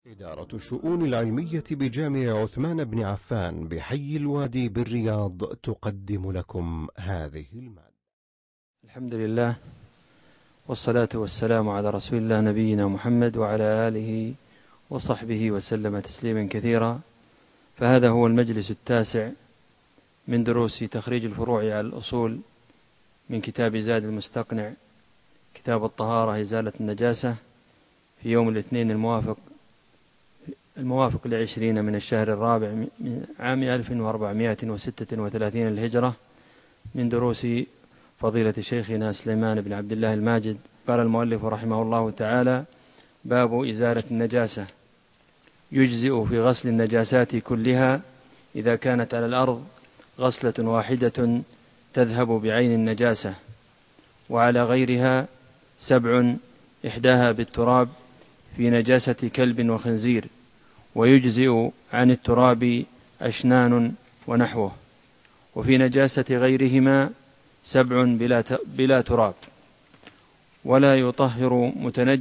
إدارة الشؤون العلمية بجامع عثمان بن عفان بحي الوادي بالرياض تقدم لكم هذه المادة. الحمد لله والصلاة والسلام على رسول الله نبينا محمد وعلى آله وصحبه وسلم تسليما كثيرا. فهذا هو المجلس التاسع من دروس تخريج الفروع على الأصول من كتاب زاد المستقنع، كتاب الطهارة إزالة النجاسة، في يوم الاثنين الموافق 20 من الشهر الرابع من عام 1436 للهجرة، من دروس فضيلة شيخنا سليمان بن عبد الله الماجد. قال المؤلف رحمه الله تعالى: باب إزالة النجاسة. يجزئ في غسل النجاسات كلها إذا كانت على الأرض غسلة واحدة تذهب بعين النجاسة، وعلى غيرها 7 إحداها بالتراب في نجاسة كلب وخنزير، ويجزئ عن التراب أشنان ونحوه. وفي نجاسة غيرهما 7 بلا تراب. ولا يطهر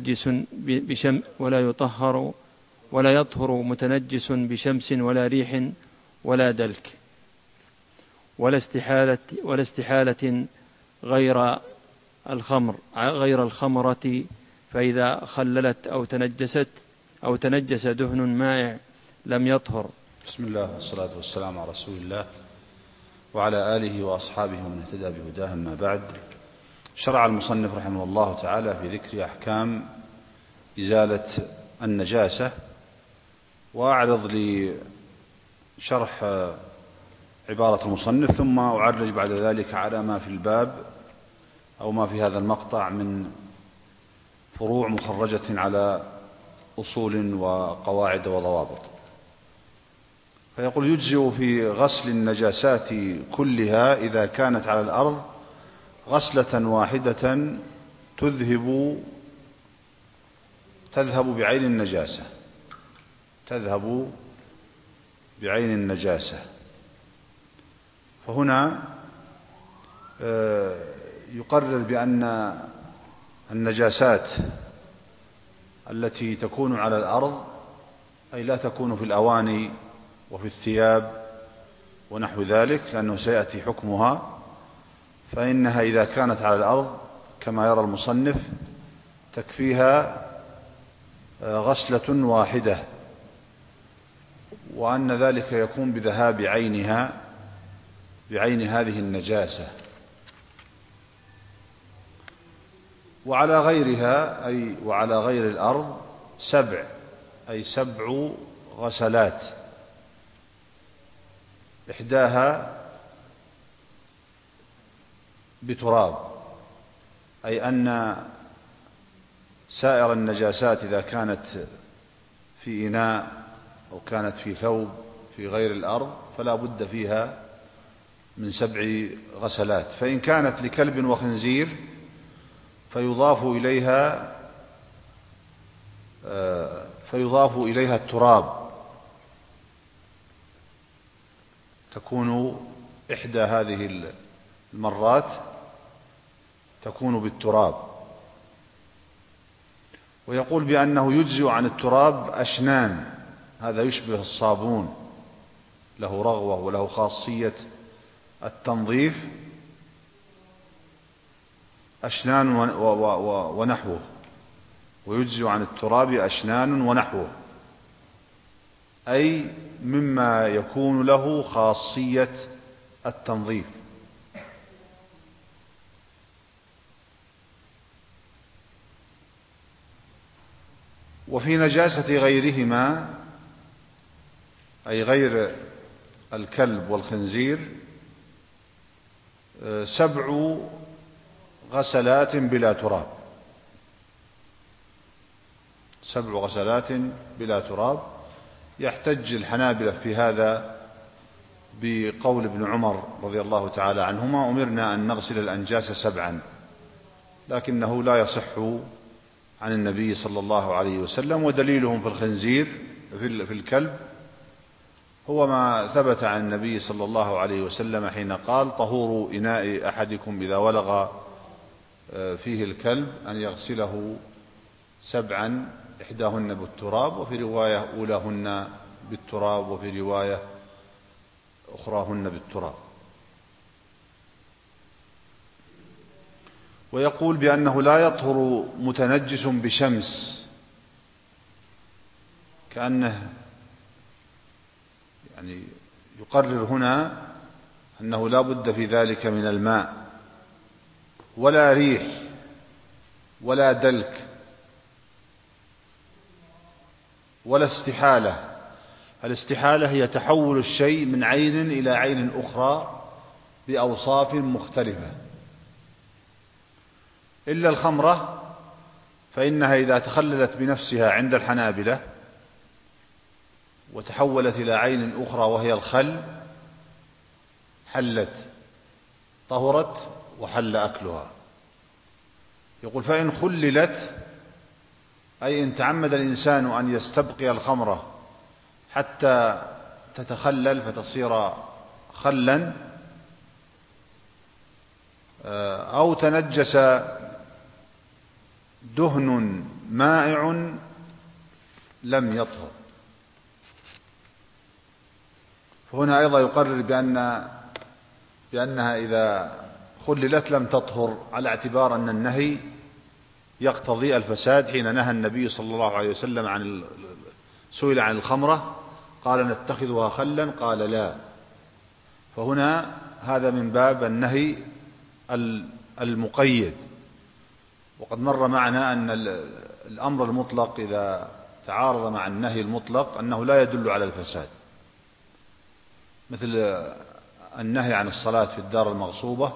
متنجس بشمس ولا ريح ولا دلك ولا استحالة غير الخمرة، فإذا خللت أو تنجس دهن مائع لم يطهر. بسم الله والصلاة والسلام على رسول الله وعلى آله وأصحابه ومن اهتدى بهداه. أما بعد، شرع المصنف رحمه الله تعالى في ذكر أحكام إزالة النجاسة، وأعرض لشرح عبارة المصنف، ثم أعرج بعد ذلك على ما في الباب أو ما في هذا المقطع من فروع مخرجة على أصول وقواعد وضوابط. فيقول: يجزئ في غسل النجاسات كلها إذا كانت على الأرض غسلة واحدة تذهب بعين النجاسة. فهنا يقرر بأن النجاسات التي تكون على الأرض، أي لا تكون في الأواني وفي الثياب ونحو ذلك، لأنه سيأتي حكمها، فإنها إذا كانت على الأرض كما يرى المصنف تكفيها غسلة واحدة، وأن ذلك يكون بذهاب بعين هذه النجاسة. وعلى غيرها أي وعلى غير الأرض 7 أي 7 غسلات، إحداها بتراب، أي أن سائر النجاسات إذا كانت في إناء أو كانت في ثوب في غير الأرض فلا بد فيها من 7 غسلات. فإن كانت لكلب وخنزير فيضاف إليها التراب، تكون إحدى هذه المرات تكون بالتراب. ويقول بأنه يجزئ عن التراب أشنان، هذا يشبه الصابون، له رغوة وله خاصية التنظيف، أشنان ونحوه. ويجزئ عن التراب أشنان ونحوه، أي مما يكون له خاصية التنظيف. وفي نجاسة غيرهما أي غير الكلب والخنزير 7 غسلات بلا تراب، 7 غسلات بلا تراب. يحتج الحنابلة في هذا بقول ابن عمر رضي الله تعالى عنهما: أمرنا أن نغسل الأنجاس 7، لكنه لا يصح عن النبي صلى الله عليه وسلم. ودليلهم في الخنزير في الكلب هو ما ثبت عن النبي صلى الله عليه وسلم حين قال: طهور إناء أحدكم إذا ولغ فيه الكلب أن يغسله 7 إحداهن بالتراب، وفي رواية أولاهن بالتراب، وفي رواية أخراهن بالتراب. ويقول بأنه لا يطهر متنجس بشمس، كأنه يعني يقرر هنا أنه لا بد في ذلك من الماء، ولا ريح ولا دلك ولا استحالة. الاستحالة هي تحول الشيء من عين إلى عين أخرى بأوصاف مختلفة، إلا الخمرة فإنها إذا تخللت بنفسها عند الحنابلة وتحولت إلى عين أخرى وهي الخل حلت، طهرت وحل أكلها. يقول فإن خللت، أي إن تعمد الإنسان أن يستبقي الخمرة حتى تتخلل فتصير خلا، أو تنجس دهن مائع لم يطهر. فهنا أيضا يقرر بأنها إذا خللت لم تطهر، على اعتبار أن النهي يقتضي الفساد. حين نهى النبي صلى الله عليه وسلم سئل عن الخمرة قال نتخذها خلا، قال لا. فهنا هذا من باب النهي المقيد. وقد مر معنا أن الأمر المطلق إذا تعارض مع النهي المطلق أنه لا يدل على الفساد، مثل النهي عن الصلاة في الدار المغصوبة،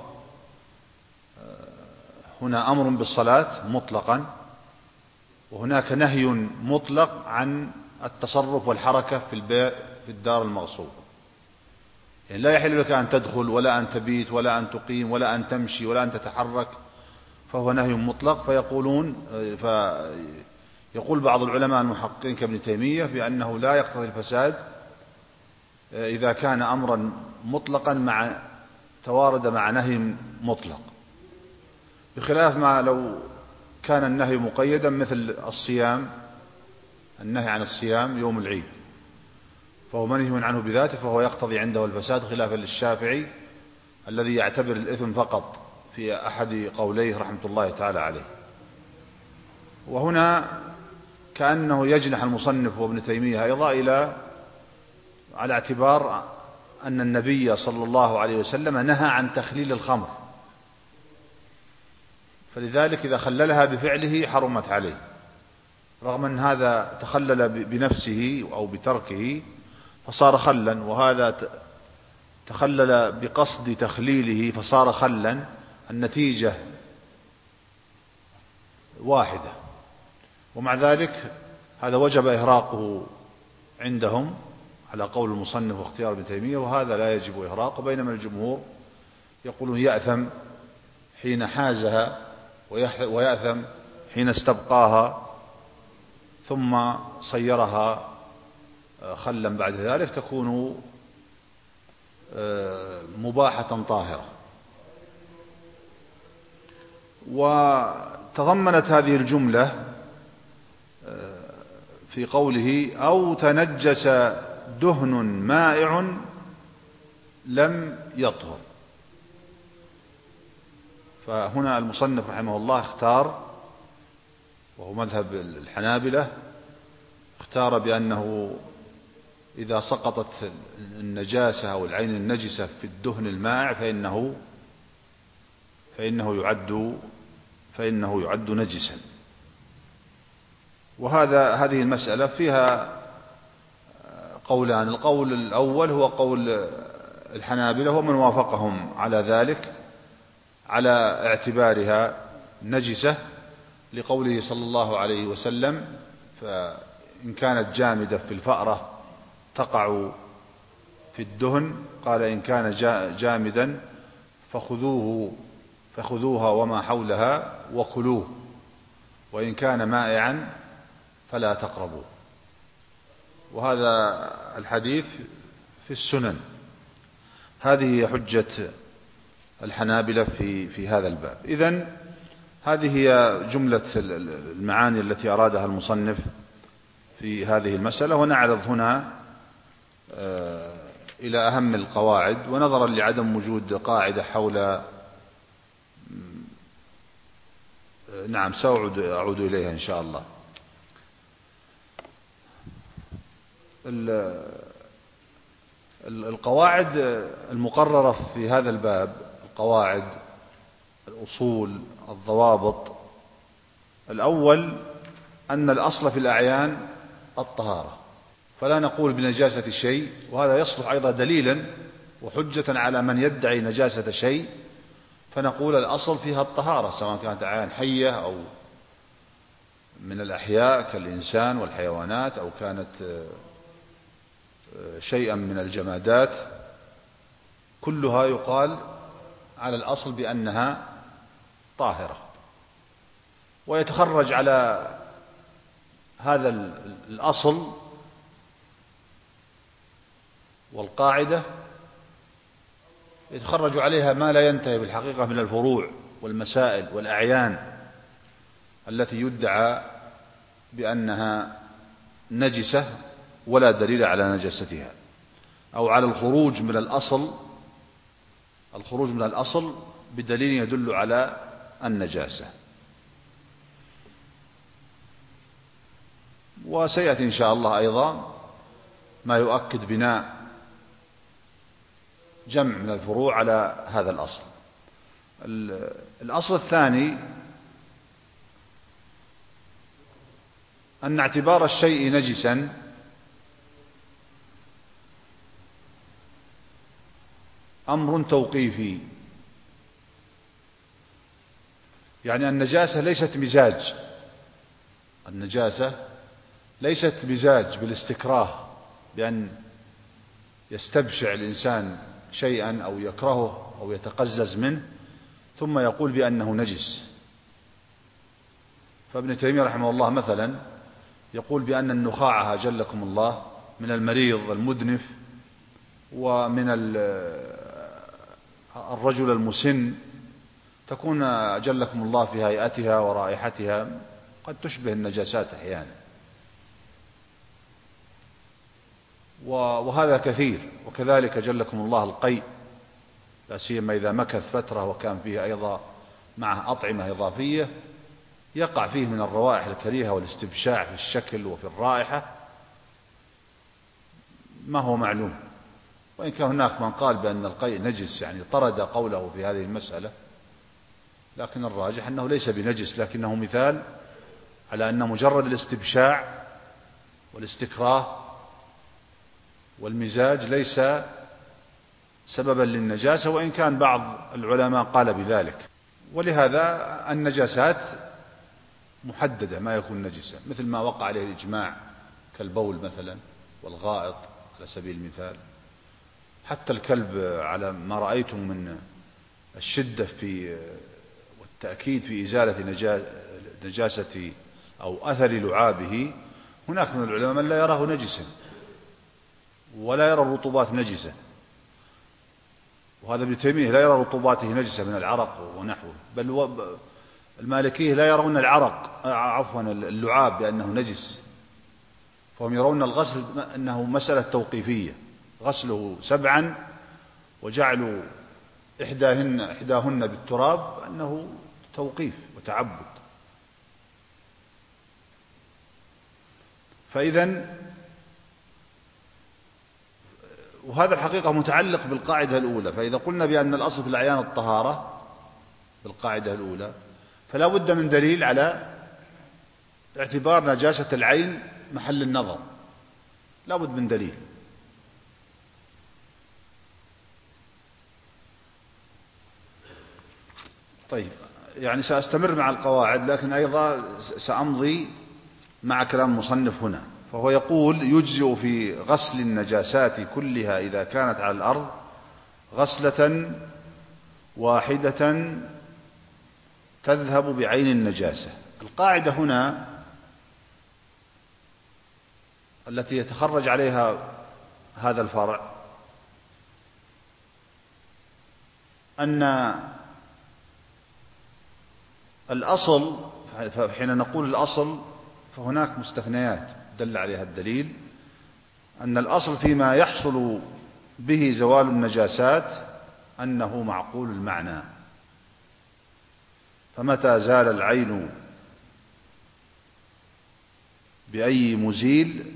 هنا أمر بالصلاة مطلقا، وهناك نهي مطلق عن التصرف والحركة في الدار المغصوبة. يعني لا يحل لك أن تدخل ولا أن تبيت ولا أن تقيم ولا أن تمشي ولا أن تتحرك، فهو نهي مطلق. يقول بعض العلماء المحققين كابن تيمية بأنه لا يقتضي الفساد إذا كان أمرا مطلقا توارد مع نهي مطلق، بخلاف ما لو كان النهي مقيدا، مثل الصيام، النهي عن الصيام يوم العيد فهو منهي عنه بذاته، فهو يقتضي عنده الفساد، خلافا للشافعي الذي يعتبر الإثم فقط في أحد قوليه رحمة الله تعالى عليه. وهنا كأنه يجنح المصنف وابن تيمية أيضا على اعتبار أن النبي صلى الله عليه وسلم نهى عن تخليل الخمر، فلذلك إذا خللها بفعله حرمت عليه، رغم أن هذا تخلل بنفسه أو بتركه فصار خلا، وهذا تخلل بقصد تخليله فصار خلا، النتيجة واحدة. ومع ذلك هذا وجب إهراقه عندهم على قول المصنف واختيار ابن تيمية، وهذا لا يجب إهراقه، بينما الجمهور يقولون يأثم حين حازها ويأثم حين استبقاها ثم صيرها خلا بعد ذلك، تكون مباحة طاهرة. وتضمنت هذه الجملة في قوله أو تنجس دهن مائع لم يطهر، فهنا المصنف رحمه الله اختار، وهو مذهب الحنابلة، اختار بأنه إذا سقطت النجاسة أو العين النجسة في الدهن المائع فإنه يعد نجسا. هذه المسألة فيها قولان، القول الأول هو قول الحنابلة ومن وافقهم على ذلك على اعتبارها نجسة، لقوله صلى الله عليه وسلم فإن كانت جامدة في الفأرة تقع في الدهن، قال إن كان جامدا فخذوها وما حولها وكلوه، وإن كان مائعا فلا تقربوا. وهذا الحديث في السنن. هذه حجة الحنابلة في هذا الباب. إذن هذه هي جملة المعاني التي أرادها المصنف في هذه المسألة، ونعرض هنا إلى أهم القواعد، ونظرا لعدم وجود قاعدة حول نعم سأعود إليها إن شاء الله. القواعد المقررة في هذا الباب، القواعد، الأصول، الضوابط: الأول أن الأصل في الأعيان الطهارة، فلا نقول بنجاسة شيء، وهذا يصلح أيضا دليلا وحجة على من يدعي نجاسة شيء، فنقول الأصل فيها الطهارة، سواء كانت أعيان حية أو من الأحياء كالإنسان والحيوانات، أو كانت شيئا من الجمادات، كلها يقال على الأصل بأنها طاهرة. ويتخرج على هذا الأصل والقاعدة، يتخرج عليها ما لا ينتهي بالحقيقة من الفروع والمسائل والأعيان التي يدعى بأنها نجسة ولا دليل على نجاستها، أو على الخروج من الأصل بدليل يدل على النجاسة. وسيأتي إن شاء الله أيضا ما يؤكد بناء جمع من الفروع على هذا الأصل. الأصل الثاني أن اعتبار الشيء نجسا أمر توقيفي، يعني النجاسة ليست مزاج بالاستكراه، بأن يستبشع الإنسان شيئا أو يكرهه أو يتقزز منه ثم يقول بأنه نجس. فابن تيمية رحمه الله مثلا يقول بأن النخاعة جلكم الله من المريض المدنف ومن الرجل المسن تكون جلكم الله في هيئتها ورائحتها قد تشبه النجاسات أحيانا، وهذا كثير. وكذلك جلكم الله القيء، لا سيما إذا مكث فترة وكان فيه أيضا معه أطعمة إضافية يقع فيه من الروائح الكريهة والاستبشاع في الشكل وفي الرائحة ما هو معلوم. وإن كان هناك من قال بأن القيء نجس، يعني طرد قوله في هذه المسألة، لكن الراجح أنه ليس بنجس، لكنه مثال على أن مجرد الاستبشاع والاستكراه والمزاج ليس سببا للنجاسة، وإن كان بعض العلماء قال بذلك. ولهذا النجاسات محددة ما يكون نجسا، مثل ما وقع عليه الإجماع كالبول مثلا والغائط على سبيل المثال. حتى الكلب على ما رأيتم من الشدة في والتأكيد في إزالة نجاسة أو أثر لعابه، هناك من العلماء من لا يراه نجسا ولا يرى الرطوبات نجسة، وهذا ابن تيمية لا يرى رطوباته نجسة من العرق ونحوه، بل المالكية لا يرون اللعاب بأنه نجس، فهم يرون الغسل أنه مسألة توقيفية، غسله 7 وجعلوا إحداهن بالتراب أنه توقيف وتعبد. فإذا وهذا الحقيقة متعلق بالقاعدة الأولى. فإذا قلنا بأن الأصل في الأعيان الطهارة بالقاعدة الأولى، فلا بد من دليل على اعتبار نجاسة العين محل النظر، لا بد من دليل. طيب، يعني سأستمر مع القواعد، لكن أيضا سأمضي مع كلام المصنف هنا. فهو يقول: يجزئ في غسل النجاسات كلها إذا كانت على الأرض غسلة واحدة تذهب بعين النجاسة. القاعدة هنا التي يتخرج عليها هذا الفرع أن الأصل، حين نقول الأصل فهناك مستثنيات دل عليها الدليل، أن الأصل فيما يحصل به زوال النجاسات أنه معقول المعنى، فمتى زال العين بأي مزيل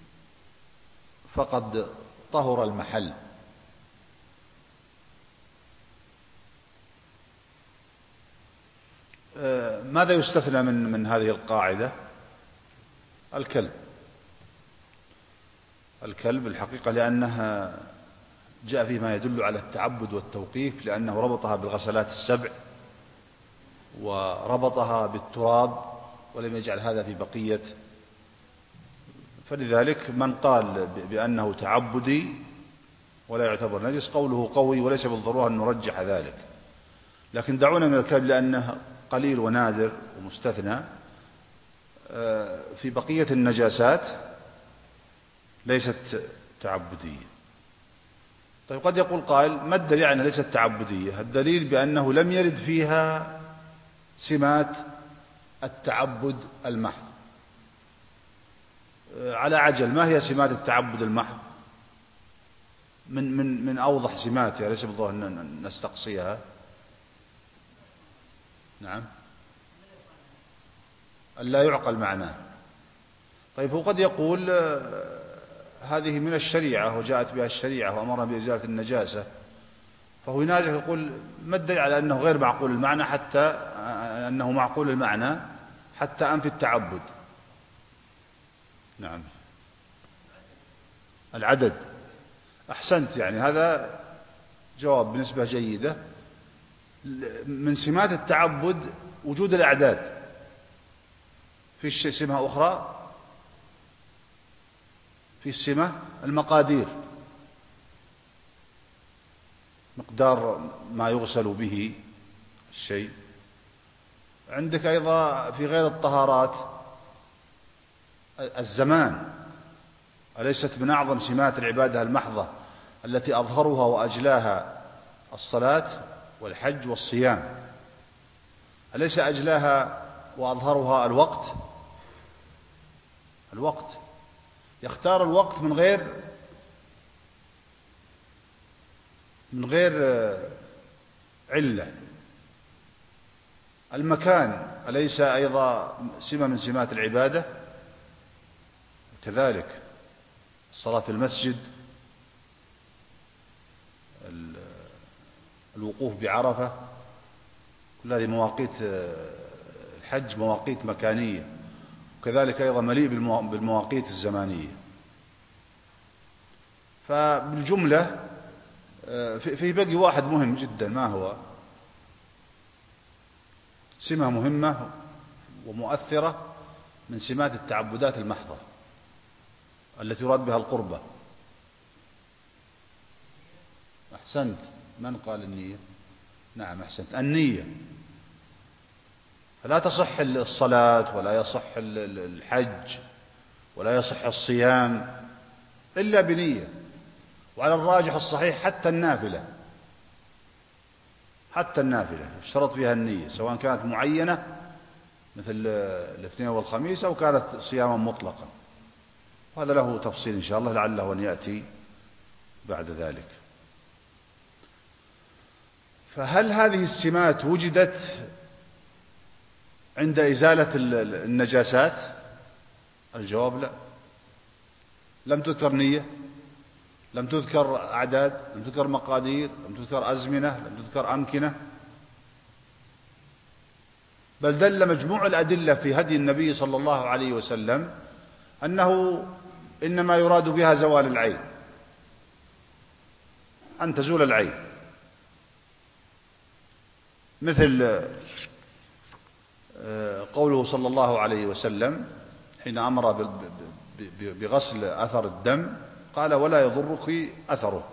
فقد طهر المحل. ماذا يستثنى من هذه القاعدة؟ الكلب الحقيقة، لأنها جاء فيه ما يدل على التعبد والتوقيف، لأنه ربطها بالغسلات السبع وربطها بالتراب ولم يجعل هذا في بقية، فلذلك من قال بأنه تعبدي ولا يعتبر نجس قوله قوي، وليس بالضرورة أن نرجح ذلك. لكن دعونا من الكلب لأنه قليل ونادر ومستثنى، في بقية النجاسات ليست تعبدية. طيب قد يقول قائل: ما الدليل على أنها ليست تعبدية؟ الدليل بأنه لم يرد فيها سمات التعبد المحض. على عجل، ما هي سمات التعبد المحض؟ من أوضح سماتها، ليس بالضرورة أن نستقصيها. نعم، ألا يعقل معناه. طيب هو قد يقول هذه من الشريعة وجاءت بها الشريعة وأمرنا بإزالة النجاسة، فهو يناجح يقول: ما الدليل على أنه غير معقول المعنى حتى أنه معقول المعنى حتى أنفي التعبد؟ نعم، العدد. أحسنت، يعني هذا جواب بنسبة جيدة. من سمات التعبد وجود الأعداد. في سمة أخرى، في السمة المقادير، مقدار ما يغسل به الشيء. عندك أيضا في غير الطهارات الزمان، أليست من أعظم سمات العبادة المحضة التي أظهرها وأجلاها الصلاة والحج والصيام؟ أليس أجلاها وأظهرها الوقت؟ يختار الوقت من غير علة. المكان أليس أيضا سمة من سمات العبادة؟ كذلك الصلاة في المسجد، الوقوف بعرفة، كل هذه مواقيت الحج مواقيت مكانية، وكذلك أيضا مليء بالمواقيت الزمانية. فبالجملة في بقي واحد مهم جدا، ما هو؟ سمة مهمة ومؤثرة من سمات التعبدات المحضة التي يراد بها القربة. أحسنت، من قال النية؟ نعم أحسنت، النية. فلا تصح الصلاة ولا يصح الحج ولا يصح الصيام إلا بنية. وعلى الراجح الصحيح حتى النافلة اشترط فيها النية، سواء كانت معينة مثل الاثنين والخميس أو كانت صياما مطلقا. وهذا له تفصيل إن شاء الله لعله أن يأتي بعد ذلك. فهل هذه السمات وجدت عند إزالة النجاسات؟ الجواب لا. لم تذكر نية، لم تذكر أعداد، لم تذكر مقادير، لم تذكر أزمنة، لم تذكر أمكنة، بل دل مجموع الأدلة في هدي النبي صلى الله عليه وسلم أنه إنما يراد بها زوال العين، أن تزول العين، مثل قوله صلى الله عليه وسلم حين أمر بغسل أثر الدم قال: ولا يضرك أثره.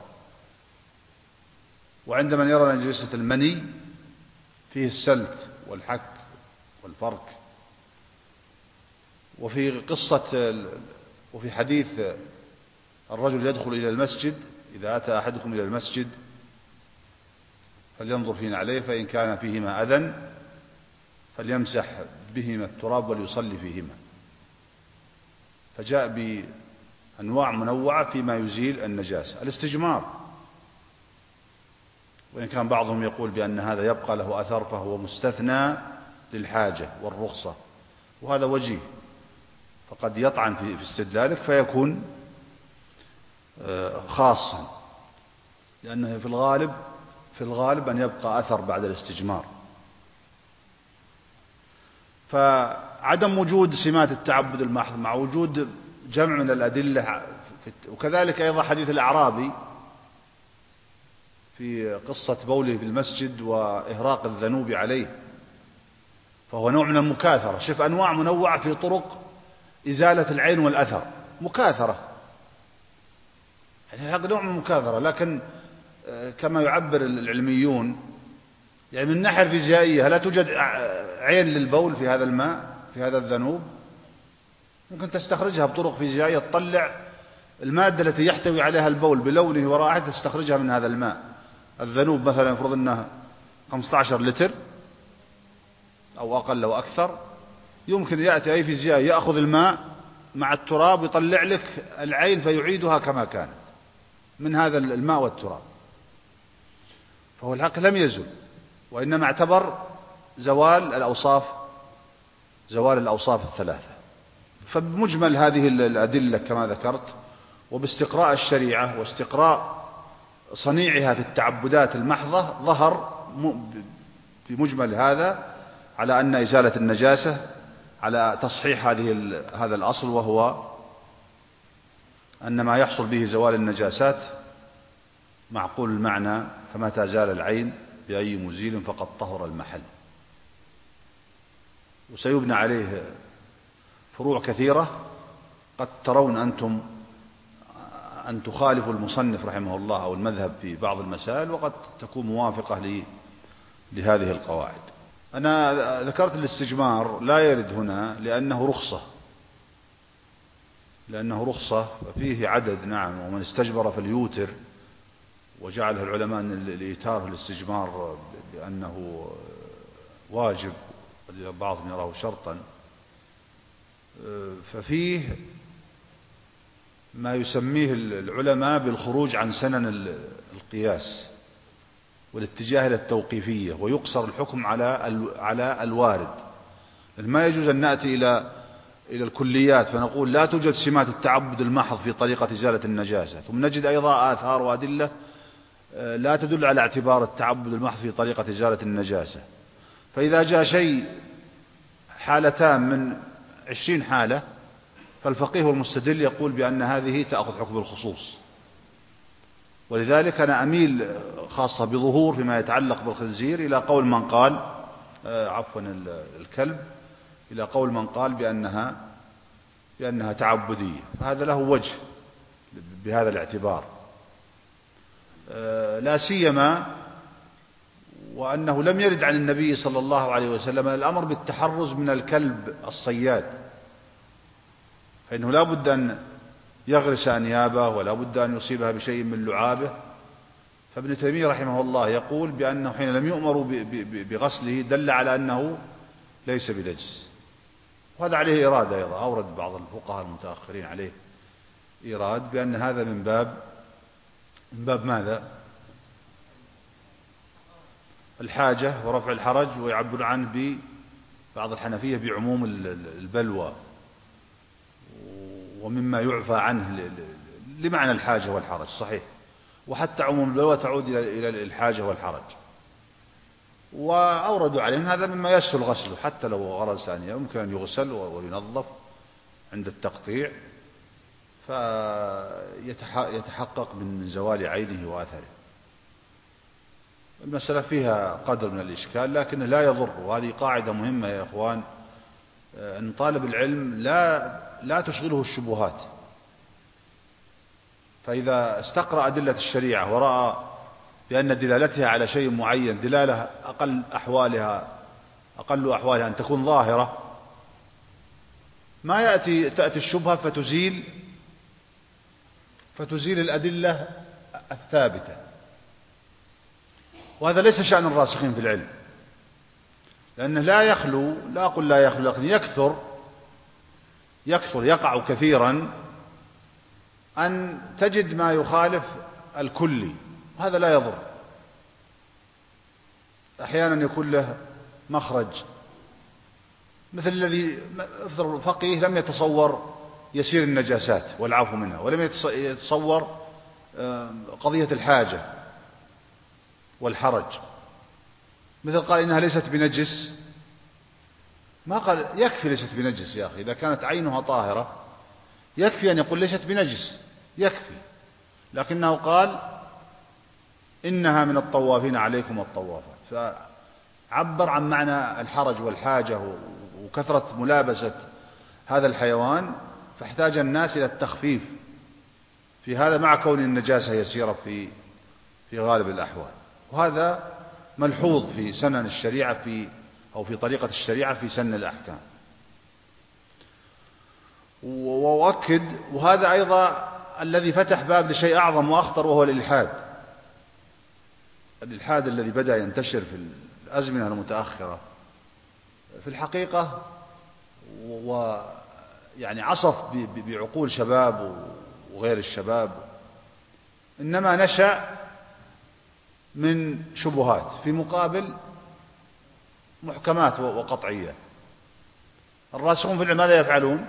وعندما يرى نجاسة المني فيه السلت والحك والفرك. وفي حديث الرجل يدخل إلى المسجد: إذا أتى أحدكم إلى المسجد فلينظر في نعليه فإن كان فيهما أذى فليمسح بهما التراب وليصلي فيهما. فجاء بأنواع منوعة فيما يزيل النجاسة. الاستجمار، وإن كان بعضهم يقول بأن هذا يبقى له أثر فهو مستثنى للحاجة والرخصة، وهذا وجيه، فقد يطعن في استدلالك فيكون خاصا، لأنه في الغالب أن يبقى أثر بعد الاستجمار. فعدم وجود سمات التعبد المحض مع وجود جمع من الأدلة، وكذلك أيضا حديث الأعرابي في قصة بوله في المسجد وإهراق الذنوب عليه، فهو نوع من المكاثرة. شوف أنواع منوعة في طرق إزالة العين والأثر، مكاثرة، يعني هذا نوع من المكاثرة. لكن كما يعبر العلميون، يعني من الناحية الفيزيائية لا توجد عين للبول في هذا الماء، في هذا الذنوب، ممكن تستخرجها بطرق فيزيائية، تطلع المادة التي يحتوي عليها البول بلونه ورائحته، تستخرجها من هذا الماء. الذنوب مثلا يفرض أنها 15 لتر أو أقل أو أكثر، يمكن يأتي أي فيزيائي يأخذ الماء مع التراب يطلع لك العين فيعيدها كما كانت من هذا الماء والتراب. فهو الحق لم يزل، وإنما اعتبر زوال الأوصاف الثلاثة. فبمجمل هذه الأدلة كما ذكرت، وباستقراء الشريعة واستقراء صنيعها في التعبدات المحضة، ظهر بمجمل هذا على أن إزالة النجاسة على تصحيح هذا الأصل، وهو أن ما يحصل به زوال النجاسات معقول المعنى، فمتى زال العين بأي مزيل فقد طهر المحل. وسيبنى عليه فروع كثيرة قد ترون أنتم أن تخالفوا المصنف رحمه الله أو المذهب في بعض المسائل، وقد تكون موافقة لهذه القواعد. أنا ذكرت الاستجمار لا يرد هنا لأنه رخصة فيه عدد، نعم، ومن استجمر فليوتر، وجعله العلماء الإيتار في الاستجمار بأنه واجب، بعضهم يراه شرطا. ففيه ما يسميه العلماء بالخروج عن سنن القياس والاتجاه إلى التوقيفية، ويقصر الحكم على الوارد. ما يجوز أن نأتي إلى الكليات فنقول لا توجد سمات التعبد المحض في طريقة إزالة النجاسة، ثم نجد أيضا آثار وأدلة لا تدل على اعتبار التعبد المحض في طريقة إزالة النجاسة. فإذا جاء شيء حالتان من 20 حالة، فالفقيه والمستدل يقول بأن هذه تأخذ حكم الخصوص. ولذلك أنا أميل خاصة بظهور فيما يتعلق بالخنزير إلى قول من قال الكلب، إلى قول من قال بأنها تعبدية، فهذا له وجه بهذا الاعتبار، لا سيما وأنه لم يرد عن النبي صلى الله عليه وسلم الأمر بالتحرز من الكلب الصياد، فإنه لا بد أن يغرس أنيابه ولا بد أن يصيبها بشيء من لعابه. فابن تيمية رحمه الله يقول بأنه حين لم يؤمروا بغسله دل على أنه ليس بنجس، وهذا عليه إرادة أيضا، أورد بعض الفقهاء المتأخرين عليه إيراد بأن هذا من باب ماذا؟ الحاجة ورفع الحرج، ويعبر عنه بعض الحنفية بعموم البلوى، ومما يعفى عنه لمعنى الحاجة والحرج، صحيح، وحتى عموم البلوى تعود إلى الحاجة والحرج. وأوردوا عليهم هذا مما يسهل غسله، حتى لو غرس أنياب يمكن أن يغسل وينظف عند التقطيع فيتحقق من زوال عينه وأثره. المسألة فيها قدر من الإشكال لكنه لا يضر، وهذه قاعدة مهمة يا إخوان، أن طالب العلم لا تشغله الشبهات، فإذا استقرأ أدلة الشريعة ورأى بأن دلالتها على شيء معين دلالة أقل أحوالها أن تكون ظاهرة، ما تأتي الشبهة فتزيل الأدلة الثابتة. وهذا ليس شأن الراسخين في العلم، لأنه لا يخلو، لا أقول لا يخلو، لكن يكثر يقع كثيرا أن تجد ما يخالف الكلي، هذا لا يضر. أحيانا يكون له مخرج، مثل الذي فقيه لم يتصور يسير النجاسات والعفو منها، ولم يتصور قضية الحاجة والحرج، مثل قال إنها ليست بنجس، ما قال يكفي ليست بنجس يا أخي، إذا كانت عينها طاهرة يكفي أن يقول ليست بنجس، يكفي، لكنه قال إنها من الطوافين عليكم الطوافات، فعبر عن معنى الحرج والحاجة وكثرة ملابسة هذا الحيوان، فاحتاج الناس إلى التخفيف في هذا مع كون النجاسة يسيرة في غالب الأحوال. وهذا ملحوظ في سنن الشريعة أو في طريقة الشريعة في سن الأحكام. وأؤكد، وهذا أيضا الذي فتح باب لشيء أعظم وأخطر، وهو الإلحاد الذي بدأ ينتشر في الأزمنة المتأخرة في الحقيقة، ويعني عصف بعقول شباب وغير الشباب، إنما نشأ من شبهات في مقابل محكمات وقطعيات. الراسخون في العلم ماذا يفعلون؟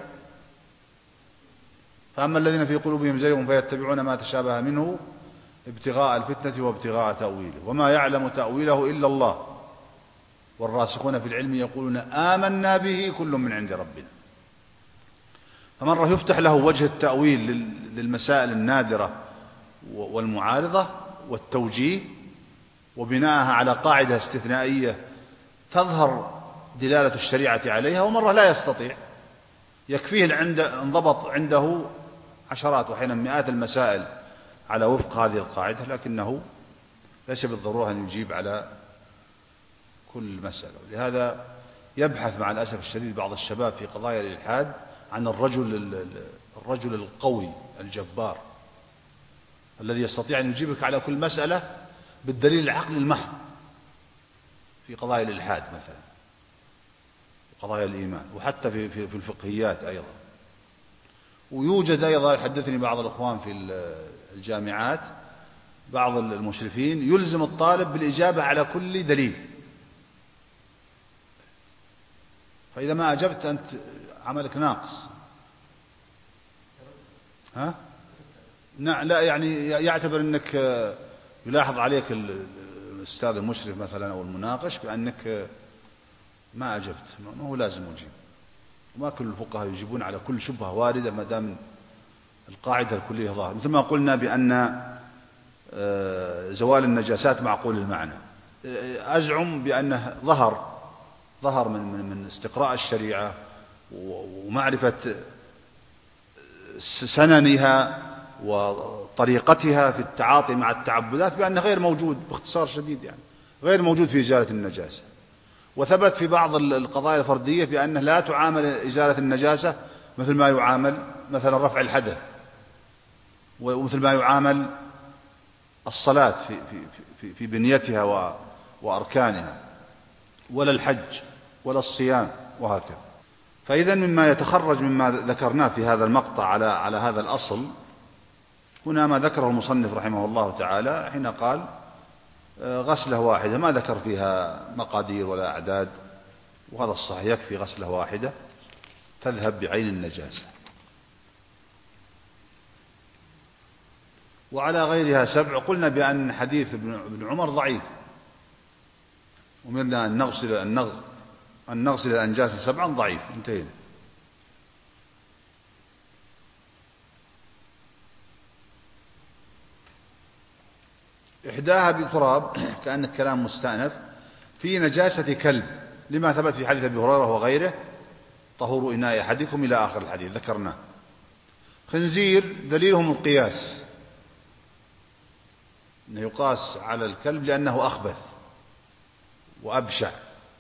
فأما الذين في قلوبهم زيغ فيتبعون ما تشابه منه ابتغاء الفتنة وابتغاء تأويله وما يعلم تأويله إلا الله والراسخون في العلم يقولون آمنا به كل من عند ربنا. فمرة يفتح له وجه التأويل للمسائل النادرة والمعارضة والتوجيه وبناءها على قاعدة استثنائية تظهر دلالة الشريعة عليها، ومرة لا يستطيع، يكفيه انضبط عنده عشرات وأحيانا مئات المسائل على وفق هذه القاعدة، لكنه ليس بالضرورة أن يجيب على كل مسألة. لهذا يبحث مع الأسف الشديد بعض الشباب في قضايا الإلحاد عن الرجل القوي الجبار الذي يستطيع أن يجيبك على كل مسألة بالدليل العقلي المحض في قضايا الإلحاد مثلا، قضايا الإيمان، وحتى في الفقهيات أيضا. ويوجد أيضا، يحدثني بعض الأخوان في الجامعات بعض المشرفين يلزم الطالب بالإجابة على كل دليل، فإذا ما أجبت أنت عملك ناقص. ها؟ لا يعني يعتبر أنك يلاحظ عليك الأستاذ المشرف مثلا أو المناقش بأنك ما أجبت، ما هو لازم أجيب. وما كل الفقهاء يجيبون على كل شبهة واردة ما دام القاعدة الكلية ظاهرة، مثل ما قلنا بأن زوال النجاسات معقول المعنى. أزعم بأنه ظهر من استقراء الشريعة ومعرفة سننها وطريقتها في التعاطي مع التعبدات بأنه غير موجود، باختصار شديد يعني غير موجود في إزالة النجاسة. وثبت في بعض القضايا الفردية بأنه لا تعامل إزالة النجاسة مثل ما يعامل مثلا رفع الحدث، ومثل ما يعامل الصلاة في بنيتها وأركانها، ولا الحج ولا الصيام وهكذا. فإذا مما يتخرج مما ذكرناه في هذا المقطع على هذا الأصل هنا ما ذكره المصنف رحمه الله تعالى حين قال غسلة واحدة، ما ذكر فيها مقادير ولا أعداد، وهذا الصحيح، يكفي غسلة واحدة تذهب بعين النجاسة. وعلى غيرها 7 قلنا بأن حديث ابن عمر ضعيف، أمرنا أن نغسل الأنجاس 7 ضعيف، انتهينا. إحداها بتراب، كأن الكلام مستأنف، في نجاسة كلب، لما ثبت في حديث أبي هريرة وغيره طهور إناء أحدكم إلى آخر الحديث ذكرناه. خنزير دليلهم القياس، أنه يقاس على الكلب لأنه أخبث وأبشع.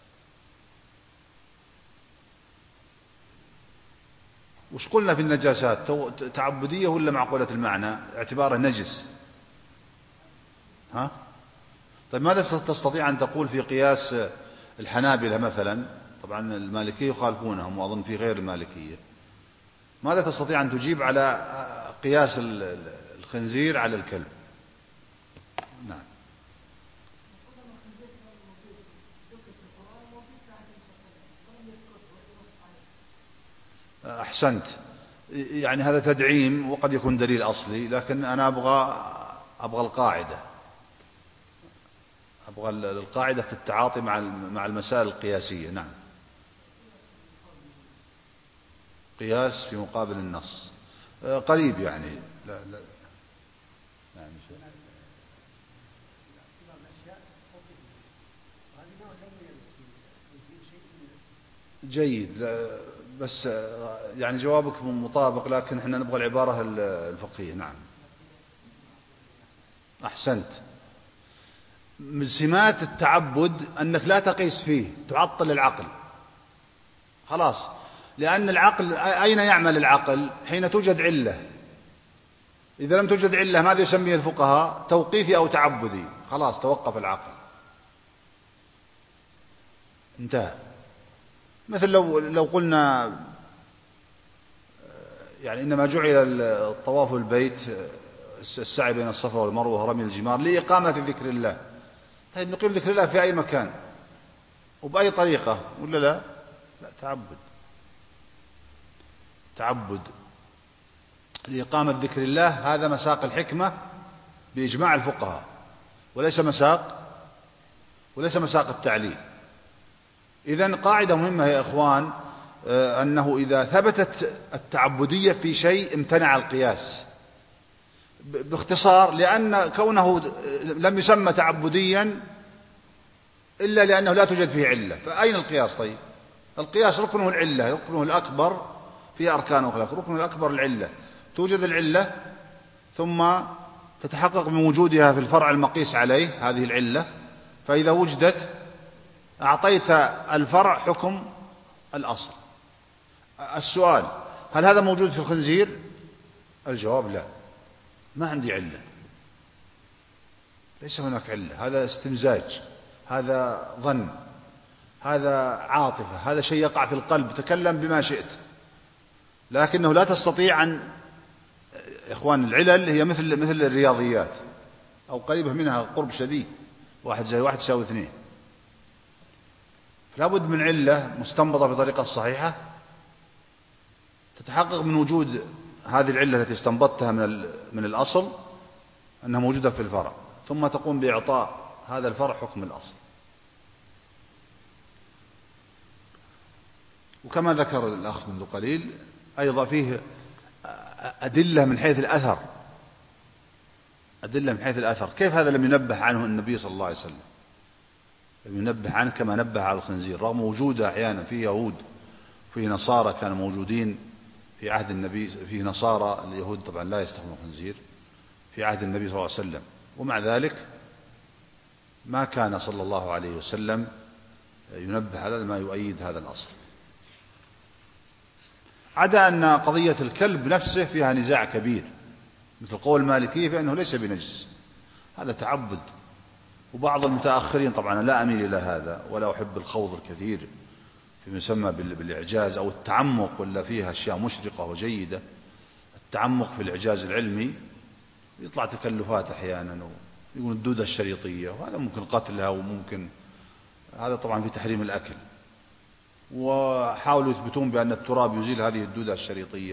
وش قلنا في النجاسات؟ تعبدية ولا معقولة المعنى اعتباره نجس؟ ها؟ طيب ماذا تستطيع أن تقول في قياس الحنابلة مثلا، طبعا المالكية يخالفونهم وأظن في غير المالكية، ماذا تستطيع أن تجيب على قياس الخنزير على الكلب؟ نعم. أحسنت، يعني هذا تدعيم وقد يكون دليل أصلي، لكن أنا أبغى القاعدة، أبغى القاعدة في التعاطي مع المسائل القياسية. نعم. قياس في مقابل النص قريب يعني. لا لا. نعم. جيد، بس يعني جوابك مطابق، لكن احنا نبغى العبارة الفقهية. نعم. أحسنت. من سمات التعبد أنك لا تقيس فيه، تعطل العقل خلاص، لأن العقل أين يعمل العقل؟ حين توجد علة. إذا لم توجد علة ماذا يسميه الفقهاء؟ توقيفي أو تعبدي، خلاص توقف العقل، انتهى. مثل لو قلنا يعني إنما جعل الطواف البيت السعي بين الصفا والمروة ورمي الجمار لإقامة ذكر الله. طيب نقيم ذكر الله في أي مكان وبأي طريقة ولا لا؟ لا، تعبد لإقامة ذكر الله، هذا مساق الحكمة بإجماع الفقهاء، وليس مساق التعليل. إذن قاعدة مهمة يا إخوان، أنه إذا ثبتت التعبدية في شيء امتنع القياس، باختصار لأن كونه لم يسمى تعبديا إلا لأنه لا توجد فيه علة. فأين القياس؟ طيب القياس ركنه العلة، ركنه الأكبر في أركان أخرى، ركنه الأكبر العلة. توجد العلة ثم تتحقق من وجودها في الفرع المقيس عليه هذه العلة، فإذا وجدت أعطيت الفرع حكم الأصل. السؤال: هل هذا موجود في الخنزير؟ الجواب: لا، ما عندي علة، ليس هناك علة، هذا استمزاج، هذا ظن، هذا عاطفة، هذا شيء يقع في القلب، تكلم بما شئت، لكنه لا تستطيع أن إخوان العلل هي مثل الرياضيات أو قريبة منها قرب شديد، 1 + 1 = 2. فلا بد من علة مستنبطة بطريقة صحيحة تتحقق من وجود هذه العلة التي استنبطتها من الأصل أنها موجودة في الفرع، ثم تقوم بإعطاء هذا الفرع حكم الأصل. وكما ذكر الأخ منذ قليل أيضا فيه أدلة من حيث الأثر. كيف هذا لم ينبه عنه النبي صلى الله عليه وسلم؟ لم ينبه عنه كما نبه على الخنزير، رغم وجوده أحيانا في يهود في نصارى كانوا موجودين في عهد النبي، في نصارى اليهود طبعا لا يستخدمون الخنزير في عهد النبي صلى الله عليه وسلم، ومع ذلك ما كان صلى الله عليه وسلم ينبه على ما يؤيد هذا الأصل. عدا أن قضية الكلب نفسه فيها نزاع كبير، مثل قول المالكية بأنه ليس بنجس، هذا تعبد. وبعض المتأخرين، طبعا لا أميل إلى هذا ولا أحب الخوض الكثير فيما يسمى بالإعجاز أو التعمق، ولا فيها أشياء مشرقة وجيدة. التعمق في الإعجاز العلمي يطلع تكلفات أحيانا، ويقول الدودة الشريطية، وهذا ممكن قتلها، وممكن هذا طبعا في تحريم الأكل. وحاولوا يثبتون بأن التراب يزيل هذه الدودة الشريطية،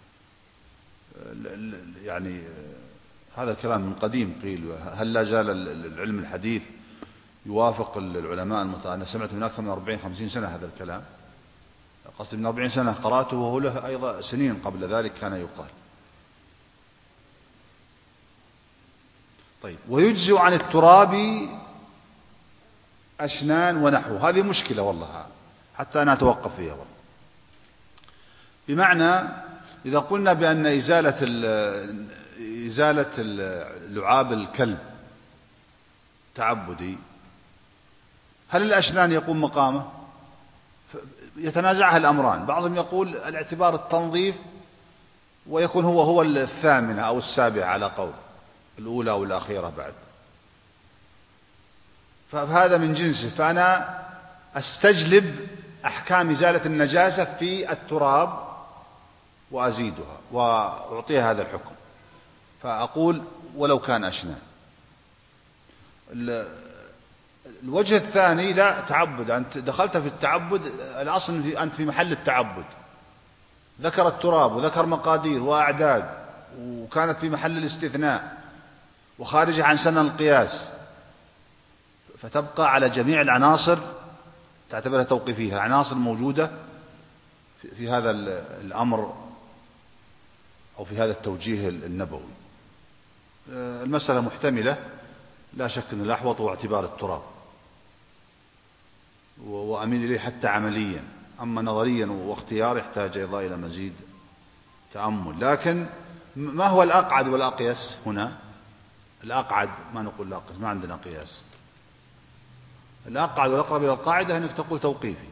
يعني هذا الكلام من قديم قيل. هل لا زال العلم الحديث يوافق العلماء أنا سمعت من أكثر من 40-50 سنة هذا الكلام، قصدي من 40 سنة قرأته، وهو له أيضا سنين قبل ذلك كان يقال. طيب، ويجزئ عن التراب أشنان ونحو، هذه مشكلة والله، حتى أنا أتوقف فيها والله. بمعنى إذا قلنا بأن إزالة لعاب الكلب تعبدي، هل الأشنان يقوم مقامه؟ يتنازعها الأمران. بعضهم يقول الاعتبار التنظيف، ويكون هو الثامنة أو السابعة على قول، الأولى أو الأخيرة بعد، فهذا من جنسه. فأنا أستجلب أحكام إزالة النجاسة في التراب وأزيدها وأعطيها هذا الحكم، فأقول ولو كان أشنان. الوجه الثاني لا تعبد، أنت دخلت في التعبد، الأصل أنت في محل التعبد، ذكر التراب وذكر مقادير وأعداد وكانت في محل الاستثناء وخارجة عن سنن القياس، فتبقى على جميع العناصر تعتبرها توقيفية، العناصر الموجودة في هذا الأمر أو في هذا التوجيه النبوي. المسألة محتملة، لا شك أن الأحوط هو اعتبار التراب، وأميل إليه حتى عمليا، أما نظريا واختيار يحتاج أيضا إلى مزيد تأمل. لكن ما هو الأقعد والأقيس هنا؟ الأقعد ما نقول الأقيس، ما عندنا قياس. الأقعد والأقرب إلى القاعدة أنك تقول توقيفي،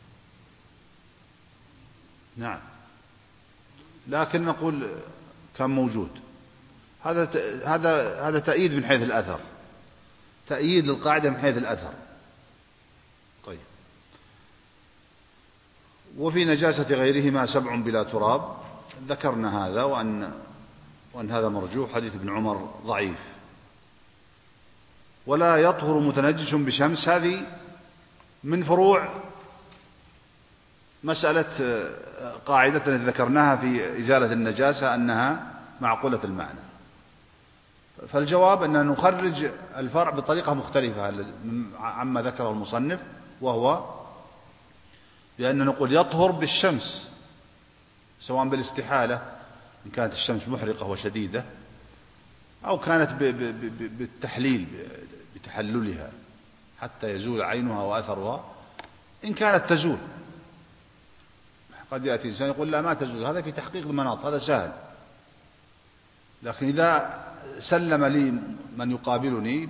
نعم، لكن نقول كان موجود. هذا تأييد من حيث الأثر، تأييد للقاعدة من حيث الأثر. طيب، وفي نجاسة غيرهما 7 بلا تراب، ذكرنا هذا، وأن هذا مرجوح، حديث ابن عمر ضعيف. ولا يطهر متنجس بشمس، هذه من فروع مسألة قاعدة ذكرناها في إزالة النجاسة أنها معقولة المعنى. فالجواب أن نخرج الفرع بطريقة مختلفة عما ذكره المصنف، وهو بأن نقول يطهر بالشمس، سواء بالاستحالة إن كانت الشمس محرقة وشديدة، أو كانت بالتحليل بتحللها حتى يزول عينها وأثرها، إن كانت تزول. قد يأتي إنسان يقول لا ما تزول، هذا في تحقيق المناط، هذا سهل. لكن إذا سلم لي من يقابلني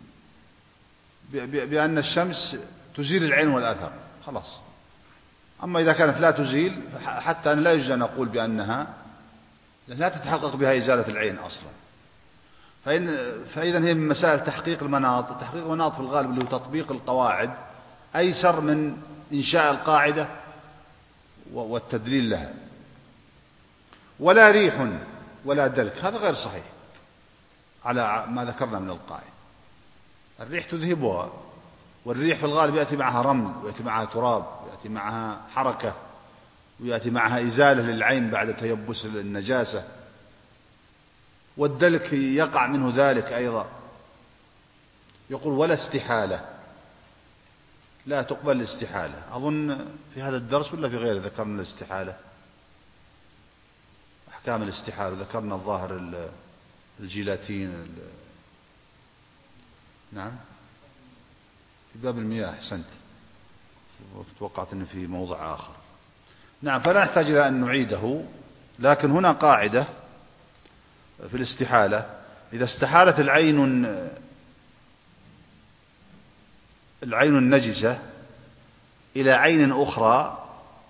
بأن الشمس تزيل العين والأثر، خلاص. أما إذا كانت لا تزيل، حتى أن لا يجوز أن نقول بأنها لا تتحقق بها إزالة العين أصلا. فإذا هي من مسائل تحقيق المناط. تحقيق المناط في الغالب اللي هو تطبيق القواعد أيسر من إنشاء القاعدة والتدليل لها. ولا ريح ولا دلك، هذا غير صحيح على ما ذكرنا من القاعدة. الريح تذهبها، والريح في الغالب يأتي معها رمل، ويأتي معها تراب، ويأتي معها حركة، ويأتي معها إزالة للعين بعد تيبس النجاسة. والدلك يقع منه ذلك أيضا. يقول ولا استحالة، لا تقبل الاستحالة. أظن في هذا الدرس ولا في غيره ذكرنا الاستحالة، أحكام الاستحالة، ذكرنا الظاهر الجيلاتين، نعم، في باب المياه. أحسنت، توقعت أنه في موضع آخر. نعم، فلا نحتاج إلى أن نعيده. لكن هنا قاعدة في الاستحالة: إذا استحالت العين النجسة إلى عين أخرى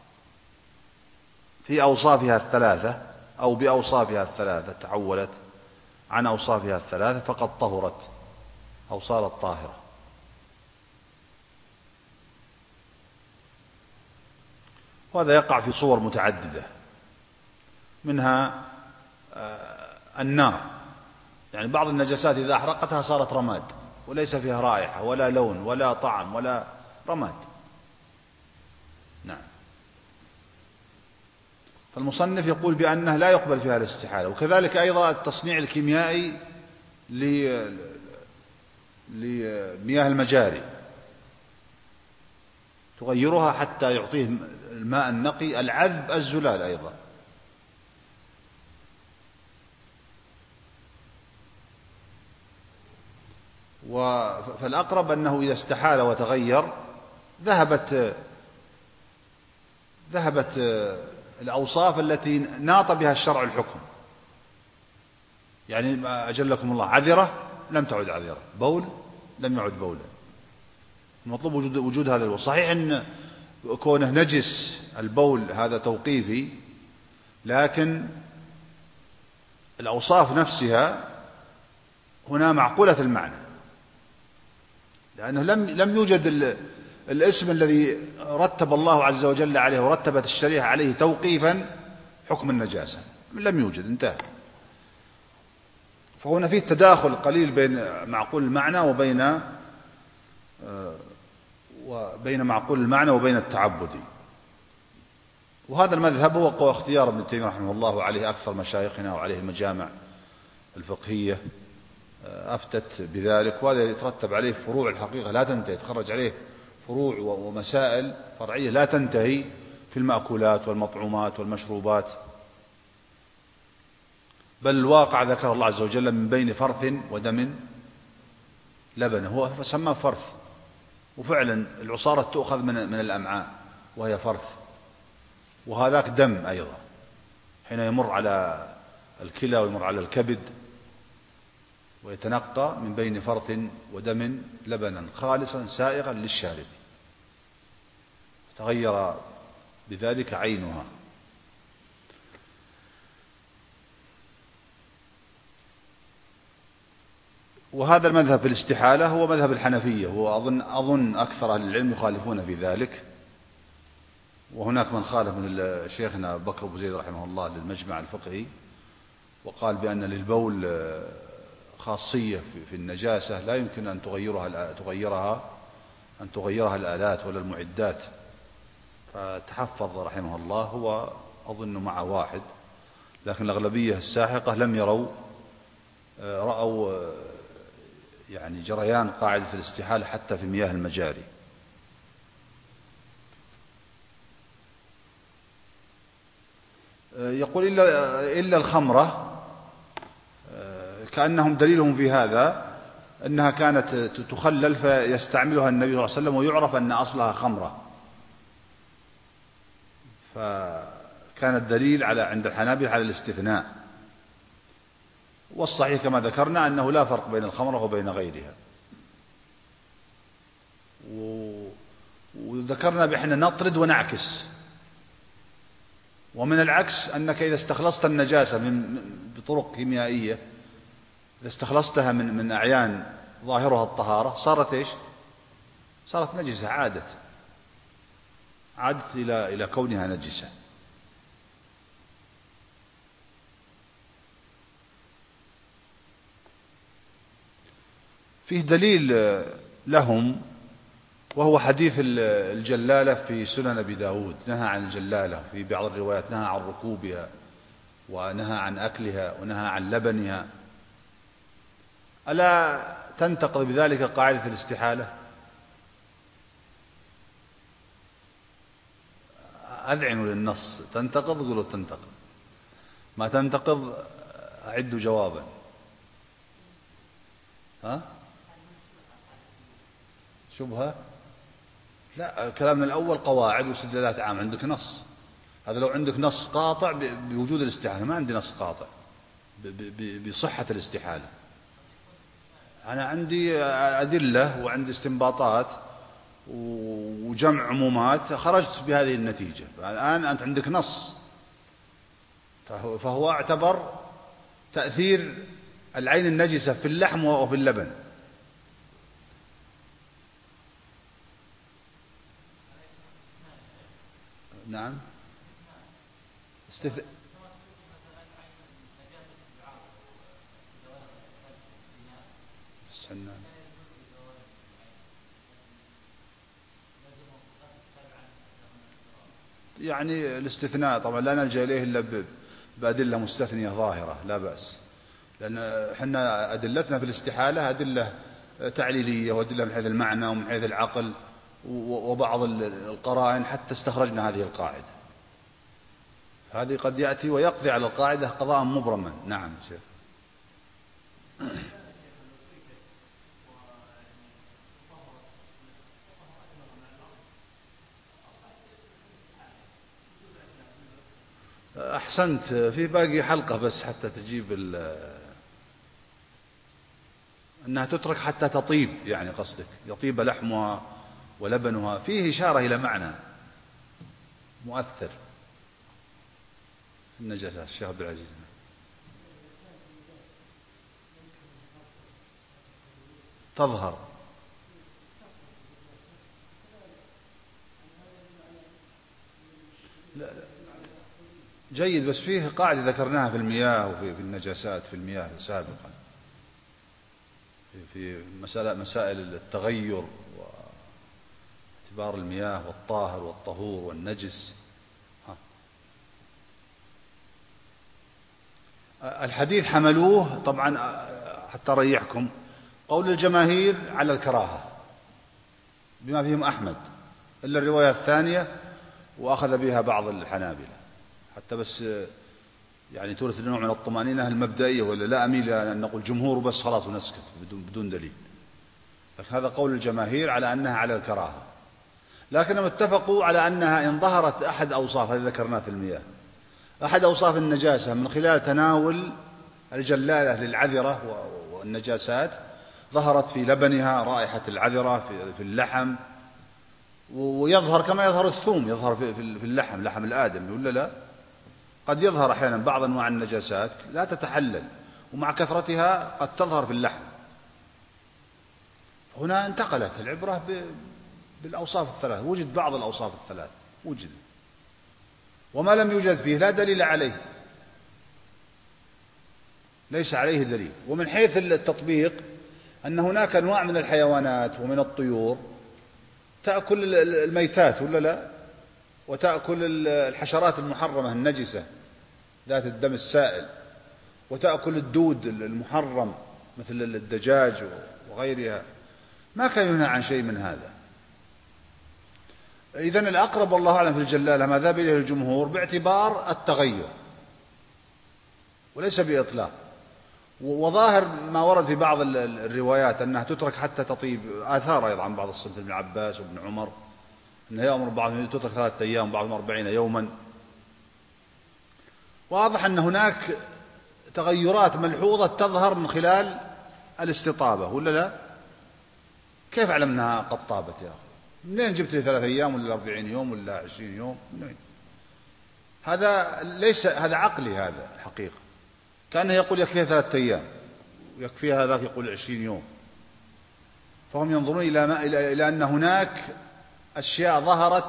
في أوصافها الثلاثة أو بأوصافها الثلاثة، تحولت عن أوصافها الثلاثة، فقد طهرت أو صارت طاهرة. وهذا يقع في صور متعددة، منها النار. يعني بعض النجاسات إذا أحرقتها صارت رماد، وليس فيها رائحة ولا لون ولا طعم ولا رماد. نعم. فالمصنف يقول بأنه لا يقبل فيها الاستحالة. وكذلك أيضا التصنيع الكيميائي لمياه المجاري، تغيرها حتى يعطيه الماء النقي، العذب، الزلال أيضا. فالأقرب أنه إذا استحال وتغير ذهبت الأوصاف التي ناط بها الشرع الحكم. يعني أجلكم الله، عذرة لم تعد عذرة، بول لم يعد بولا. المطلوب وجود هذا الوصف. صحيح أن كونه نجس البول هذا توقيفي، لكن الأوصاف نفسها هنا معقولة المعنى، لأنه لم يوجد الاسم الذي رتب الله عز وجل عليه ورتبت الشريعة عليه توقيفا حكم النجاسة لم يوجد، انتهى. فهنا فيه تداخل قليل بين معقول المعنى وبين معقول المعنى وبين التعبدي. وهذا المذهب هو اختيار ابن تيمية رحمه الله، وعليه أكثر مشايخنا وعليه المجامع الفقهية أفتت بذلك، وهذا يترتب عليه فروع الحقيقة لا تنتهي، يتخرج عليه فروع ومسائل فرعية لا تنتهي في المأكولات والمطعومات والمشروبات. بل الواقع ذكر الله عز وجل من بين فرث ودم لبن، هو فسماه فرث، وفعلا العصارة تؤخذ من الأمعاء وهي فرث، وهذاك دم أيضا حين يمر على الكلى ويمر على الكبد ويتنقى من بين فرث ودم لبنا خالصا سائغا للشارب، تغير بذلك عينها. وهذا المذهب في الاستحالة هو مذهب الحنفية، وأظن أكثر أهل العلم يخالفون في ذلك. وهناك من خالف من شيخنا بكر بن زيد رحمه الله للمجمع الفقهي، وقال بأن للبول خاصية في النجاسة لا يمكن أن تغيرها الآلات ولا المعدات. فتحفظ رحمه الله، هو أظن مع واحد، لكن الأغلبية الساحقة لم رأوا يعني جريان قاعدة الاستحالة حتى في مياه المجاري. يقول إلا الخمرة، كأنهم دليلهم في هذا أنها كانت تخلل فيستعملها النبي صلى الله عليه وسلم، ويعرف أن أصلها خمرة، فكان الدليل عند الحنابلة على الاستثناء. والصحيح كما ذكرنا أنه لا فرق بين الخمرة وبين غيرها. وذكرنا بأننا نطرد ونعكس، ومن العكس أنك إذا استخلصت النجاسة بطرق كيميائية، إذا استخلصتها من أعيان ظاهرها الطهارة، صارت إيش؟ صارت نجسة، عادت إلى كونها نجسة. فيه دليل لهم، وهو حديث الجلالة في سنن أبي داود، نهى عن الجلالة في بعض الروايات، نهى عن ركوبها ونهى عن أكلها ونهى عن لبنها. ألا تنتقض بذلك قاعدة الاستحالة؟ أذعنوا للنص، تنتقض قولوا تنتقض، ما تنتقض أعدوا جوابا. ها؟ شبهة؟ لا، كلامنا الأول قواعد واستدلالات عامة، عندك نص. هذا لو عندك نص قاطع بوجود الاستحالة، ما عندي نص قاطع بصحة الاستحالة. أنا عندي أدلة وعندي استنباطات وجمع عمومات، خرجت بهذه النتيجة. الآن أنت عندك نص، فهو اعتبر تأثير العين النجسة في اللحم وفي اللبن. نعم، يعني الاستثناء طبعا لا نلجأ إليه إلا بأدلة مستثنية ظاهرة، لا بأس، لأن احنا أدلتنا في الاستحالة أدلة تعليلية وأدلة من حيث المعنى ومن حيث العقل وبعض القرائن، حتى استخرجنا هذه القاعدة. هذه قد يأتي ويقضي على القاعدة قضاء مبرما. نعم شيخ. أحسنت، في باقي حلقة بس حتى تجيب أنها تترك حتى تطيب، يعني قصدك يطيب لحمها ولبنها، فيه إشارة إلى معنى مؤثر في النجاسة. الشيخ عبد العزيز. تظهر جيد، بس فيه قاعدة ذكرناها في المياه وفي النجاسات في المياه سابقا، في مسائل التغير واعتبار المياه والطاهر والطهور والنجس. الحديث حملوه طبعا حتى ريحكم قول الجماهير على الكراهة بما فيهم أحمد، إلا الرواية الثانية وأخذ بها بعض الحنابلة، حتى بس يعني تورث نوع من الطمأنينة المبدئية، ولا لا أميل أن نقول جمهور بس خلاص ونسكت بدون دليل. لكن هذا قول الجماهير على أنها على الكراهة، لكنهم اتفقوا على أنها إن ظهرت أحد أوصاف، هذا ذكرناه في المياه، أحد أوصاف النجاسة من خلال تناول الجلالة للعذرة والنجاسات، ظهرت في لبنها رائحة العذرة في اللحم، ويظهر كما يظهر الثوم، يظهر في اللحم، لحم الآدمي ولا لا؟ قد يظهر أحيانا بعض أنواع النجاسات لا تتحلل، ومع كثرتها قد تظهر في اللحم. هنا انتقلت العبرة بالأوصاف الثلاث، وجد بعض الأوصاف الثلاث وجد، وما لم يوجد فيه لا دليل عليه، ليس عليه دليل. ومن حيث التطبيق أن هناك أنواع من الحيوانات ومن الطيور تأكل الميتات ولا لا، وتأكل الحشرات المحرمة النجسة ذات الدم السائل، وتأكل الدود المحرم مثل الدجاج وغيرها، ما كان ينهى عن شيء من هذا. إذن الأقرب والله أعلم في الجلالة ما ذهب إليه الجمهور باعتبار التغير وليس بإطلاق. وظاهر ما ورد في بعض الروايات أنها تترك حتى تطيب، آثار أيضا عن بعض الصحابة ابن عباس وابن عمر أنه يأمر بعضهم تترك 3 أيام بعضهم 40 يوما. واضح أن هناك تغيرات ملحوظة تظهر من خلال الاستطابة ولا لا؟ كيف أعلم أنها قد طابت يا أخي؟ منين جبت لي 3 أيام ولا 40 يوم ولا 20 يوم؟ منين؟ هذا ليس هذا عقلي، هذا الحقيقة. كأنه يقول يكفيها 3 أيام ويكفيها هذاك يقول 20 يوم. فهم ينظرون إلى أن هناك أشياء ظهرت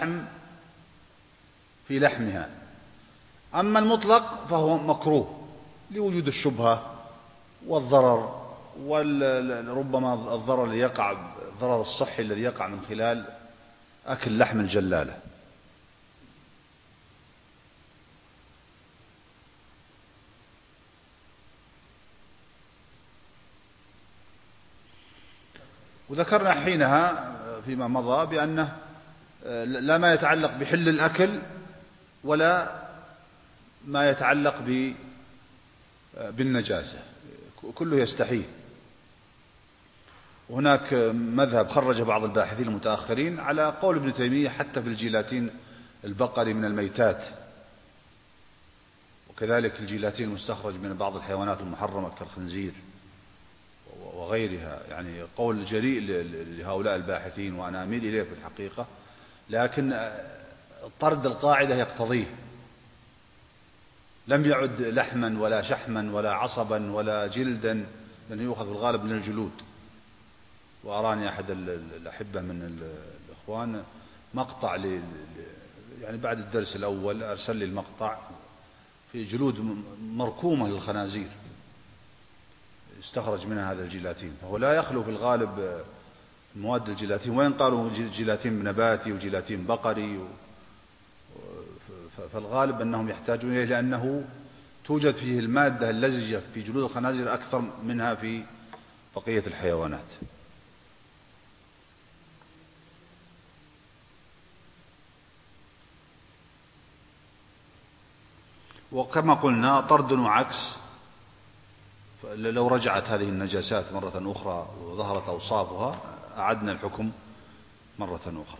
في لحمها. أما المطلق فهو مكروه لوجود الشبهة والضرر، وربما الضرر اللي يقع، الضرر الصحي الذي يقع من خلال أكل لحم الجلالة. وذكرنا حينها فيما مضى بأنه لا ما يتعلق بحل الأكل ولا ما يتعلق بالنجاسة، كله يستحيل. وهناك مذهب خرج بعض الباحثين المتأخرين على قول ابن تيمية حتى في الجيلاتين البقري من الميتات، وكذلك الجيلاتين المستخرج من بعض الحيوانات المحرمة كالخنزير وغيرها. يعني قول جريء لهؤلاء الباحثين وأنا أميل إليه في الحقيقة، لكن طرد القاعدة يقتضيه. لم يعد لحما ولا شحما ولا عصبا ولا جلدا، لأنه يؤخذ في الغالب من الجلود. وأراني أحد الأحبة من الإخوان مقطع يعني بعد الدرس الأول أرسل لي المقطع في جلود مركومة للخنازير استخرج منها هذا الجيلاتين. فهو لا يخلو في الغالب مواد الجيلاتين، وين قالوا جيلاتين نباتي وجيلاتين بقري فالغالب أنهم يحتاجون إليه، لأنه توجد فيه المادة اللزجة في جلود الخنازير أكثر منها في بقية الحيوانات. وكما قلنا طرد وعكس، لو رجعت هذه النجاسات مرة أخرى وظهرت أوصافها أعدنا الحكم مرة أخرى.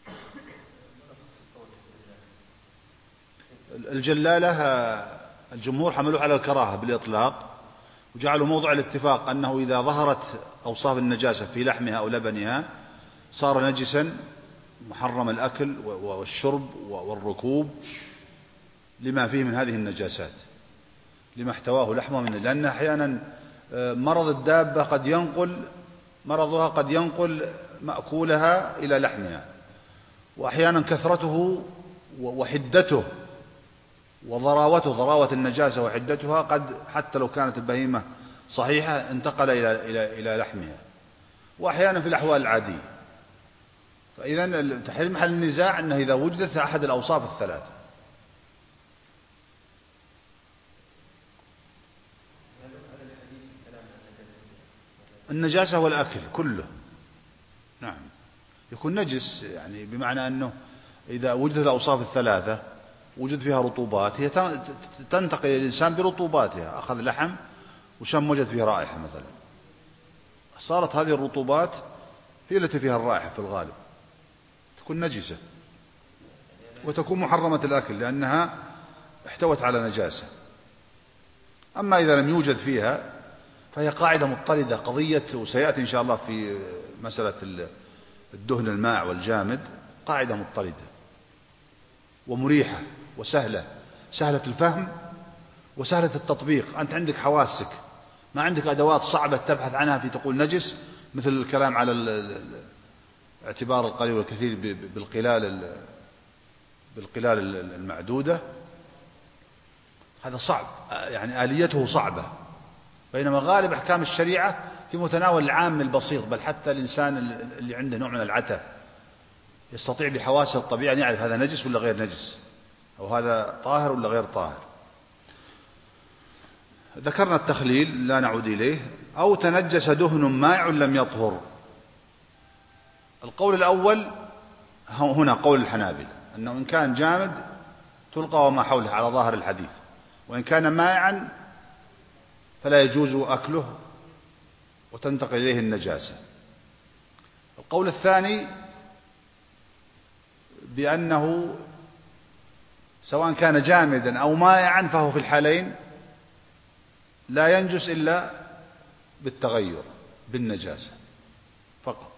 الجلالة الجمهور حملوه على الكراهة بالإطلاق، وجعلوا موضع الاتفاق أنه إذا ظهرت أوصاف النجاسة في لحمها أو لبنها صار نجسا محرم الأكل والشرب والركوب لما فيه من هذه النجاسات، لما احتواه لحمه من، لأن أحيانا مرض الدابة مرضها قد ينقل مأكولها إلى لحمها، وأحيانا كثرته وحدته وضراوته ضراوة النجاسة وحدتها قد حتى لو كانت البهيمة صحيحة انتقل إلى لحمها، وأحيانا في الأحوال العادية. فإذا تحريم محل النزاع أنه إذا وجدت أحد الأوصاف الثلاثة. النجاسة والأكل كله نعم يكون نجس، يعني بمعنى أنه إذا وجدت الأوصاف الثلاثة وجد فيها رطوبات هي تنتقل الإنسان برطوباتها، أخذ لحم وشم وجد فيه رائحة مثلا، صارت هذه الرطوبات هي التي فيها الرائحة في الغالب، تكون نجسة وتكون محرمة الأكل لأنها احتوت على نجاسة. أما إذا لم يوجد فيها فهي قاعدة مضطردة، قضية وسيأتي إن شاء الله في مسألة الدهن الماء والجامد، قاعدة مضطردة ومريحة وسهلة، سهلة الفهم وسهلة التطبيق. أنت عندك حواسك، ما عندك أدوات صعبة تبحث عنها في تقول نجس، مثل الكلام على اعتبار القليل والكثير بالقلال المعدودة، هذا صعب، يعني آليته صعبة. بينما غالب أحكام الشريعة في متناول العام البسيط، بل حتى الإنسان اللي عنده نوع من العتة يستطيع بحواسه الطبيعة أن يعرف هذا نجس ولا غير نجس، أو هذا طاهر ولا غير طاهر. ذكرنا التخليل لا نعود إليه. أو تنجس دهن مائع لم يطهر. القول الأول هنا قول الحنابلة أنه إن كان جامد تلقى وما حوله على ظاهر الحديث، وإن كان مائعا فلا يجوز أكله وتنتقل إليه النجاسة. القول الثاني بأنه سواء كان جامدا أو مائعا فهو في الحالين لا ينجس إلا بالتغير بالنجاسة فقط،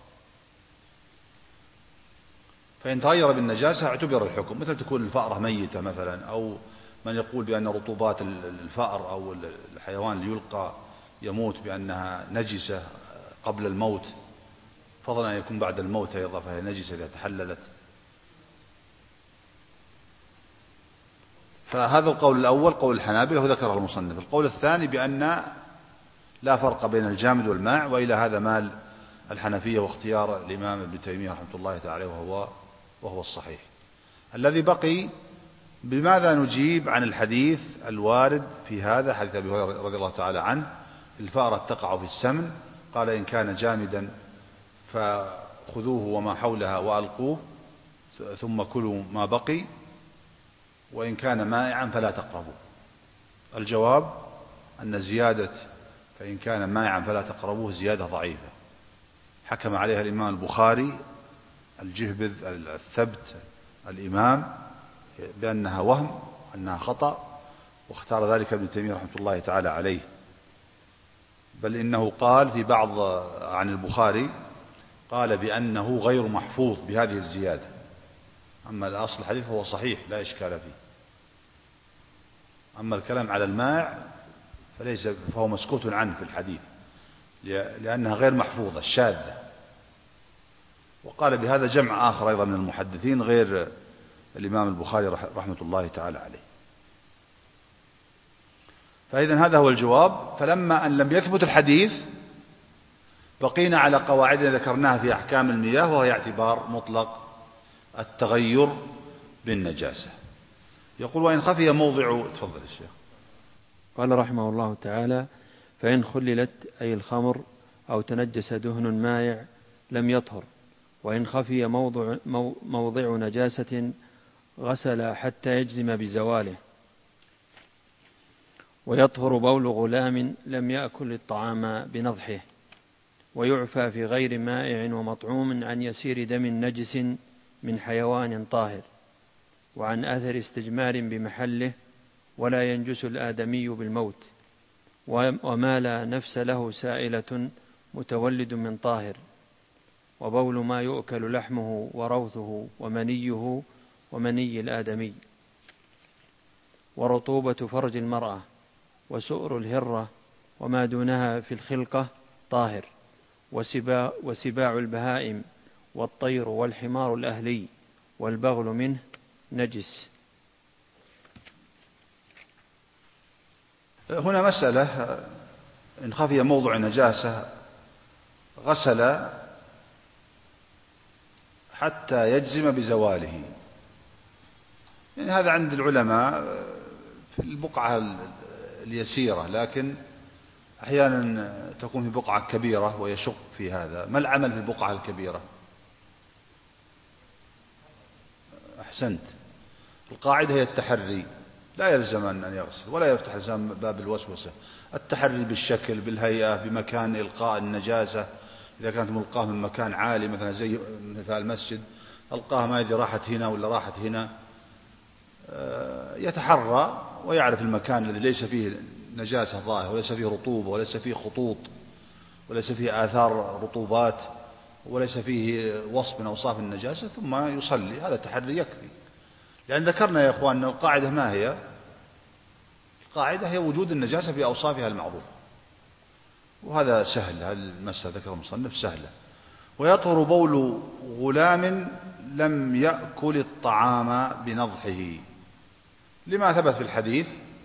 فإن تغير بالنجاسة اعتبر الحكم، مثل تكون الفأرة ميتة مثلا، أو من يقول بأن رطوبات الفأر أو الحيوان اللي يلقى يموت بأنها نجسة قبل الموت، فضلا أن يكون بعد الموت أيضا فهي نجسة إذا تحللت. فهذا القول الأول قول الحنابلة وذكره المصنف. القول الثاني بأن لا فرق بين الجامد والماء، وإلى هذا مال الحنفية واختيار الإمام ابن تيمية رحمة الله تعالى وهو الصحيح. الذي بقي بماذا نجيب عن الحديث الوارد في هذا، حديث أبي هريرة رضي الله تعالى عنه: الفأرة تقع في السمن، قال إن كان جامدا فخذوه وما حولها وألقوه ثم كلوا ما بقي، وإن كان مائعا فلا تقربوا. الجواب أن زيادة فإن كان مائعا فلا تقربوه زيادة ضعيفة، حكم عليها الإمام البخاري الجهبذ الثبت الإمام بأنها وهم، أنها خطأ، واختار ذلك ابن تيمية رحمة الله تعالى عليه. بل إنه قال في بعض عن البخاري قال بأنه غير محفوظ بهذه الزيادة، أما الأصل الحديث هو صحيح لا إشكال فيه. أما الكلام على الماء فهو مسكوت عنه في الحديث لأنها غير محفوظة شاذة. وقال بهذا جمع آخر أيضا من المحدثين غير الإمام البخاري رحمة الله تعالى عليه. فإذا هذا هو الجواب. فلما أن لم يثبت الحديث بقينا على قواعد ذكرناها في أحكام المياه، وهي اعتبار مطلق التغير بالنجاسة. يقول وإن خفي موضع، تفضل الشيخ. قال رحمه الله تعالى: فإن خللت أي الخمر أو تنجس دهن مائع لم يطهر، وإن خفي موضع نجاسة غسل حتى يجزم بزواله. ويطهر بول غلام لم يأكل الطعام بنضحه، ويعفى في غير مائع ومطعوم عن يسير دم نجس من حيوان طاهر، وعن أثر استجمار بمحله، ولا ينجس الآدمي بالموت، وما لا نفس له سائلة متولد من طاهر، وبول ما يؤكل لحمه وروثه ومنيه ومني الآدمي، ورطوبة فرج المرأة، وسؤر الهرة وما دونها في الخلقة طاهر، وسباع البهائم والطير والحمار الأهلي والبغل منه نجس. هنا مسألة إن خفي موضع نجاسة غسل حتى يجزم بزواله، يعني هذا عند العلماء في البقعة اليسيرة، لكن أحيانا تكون في بقعة كبيرة ويشق في هذا. ما العمل في البقعة الكبيرة؟ أحسنت، القاعدة هي التحري، لا يلزم أن يغسل ولا يفتح لسان باب الوسوسة. التحري بالشكل، بالهيئة، بمكان إلقاء النجاسة. إذا كانت ملقاة من مكان عالي مثلا زي في المسجد، ألقاها ما يدري راحت هنا ولا راحت هنا، يتحرى ويعرف المكان الذي ليس فيه نجاسة ظاهرة وليس فيه رطوبة وليس فيه خطوط وليس فيه آثار رطوبات وليس فيه وصف من أوصاف النجاسة، ثم يصلي. هذا التحري يكفي، لأن ذكرنا يا إخوان القاعدة ما هي؟ القاعدة هي وجود النجاسة في أوصافها المعروفة، وهذا سهل. هذه المسألة ذكر المصنف سهلة. ويطهر بول غلام لم يأكل الطعام بنضحه، لما ثبت في الحديث: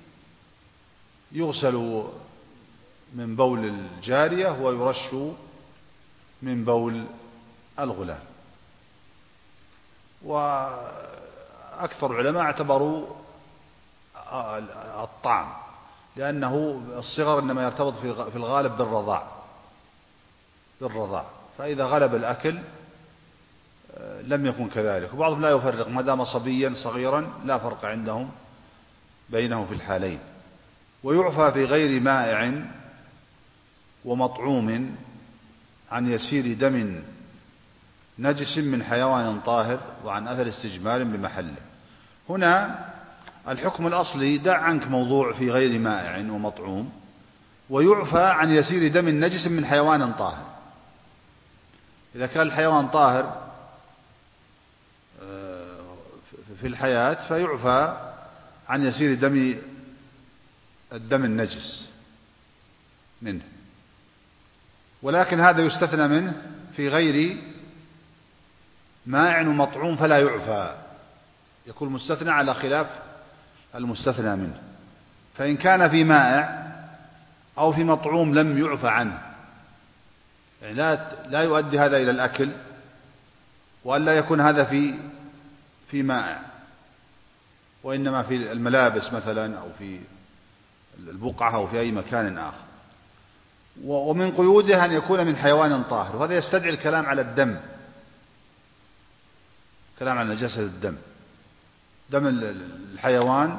يغسل من بول الجارية ويرش من بول الغلام. وأكثر العلماء اعتبروا الطعم، لأنه الصغر إنما يرتبط في الغالب بالرضاع، فإذا غلب الأكل لم يكن كذلك. وبعضهم لا يفرق، ما دام صبيا صغيرا لا فرق عندهم بينه في الحالين. ويعفى في غير مائع ومطعوم عن يسير دم نجس من حيوان طاهر وعن أثر استجمار بمحله. هنا الحكم الأصلي: دع عنك موضوع في غير مائع ومطعوم، ويعفى عن يسير دم نجس من حيوان طاهر. إذا كان الحيوان طاهر في الحياة فيعفى عن يسير الدم النجس منه، ولكن هذا يستثنى منه في غير مائع ومطعوم فلا يعفى، يكون مستثنى على خلاف المستثنى منه. فإن كان في مائع أو في مطعوم لم يعفى عنه، يعني لا يؤدي هذا إلى الأكل، وأن لا يكون هذا في مائع، وإنما في الملابس مثلا أو في البقعة أو في أي مكان آخر. ومن قيوده أن يكون من حيوان طاهر، وهذا يستدعي الكلام على الدم، كلام على نجاسة الدم. دم الحيوان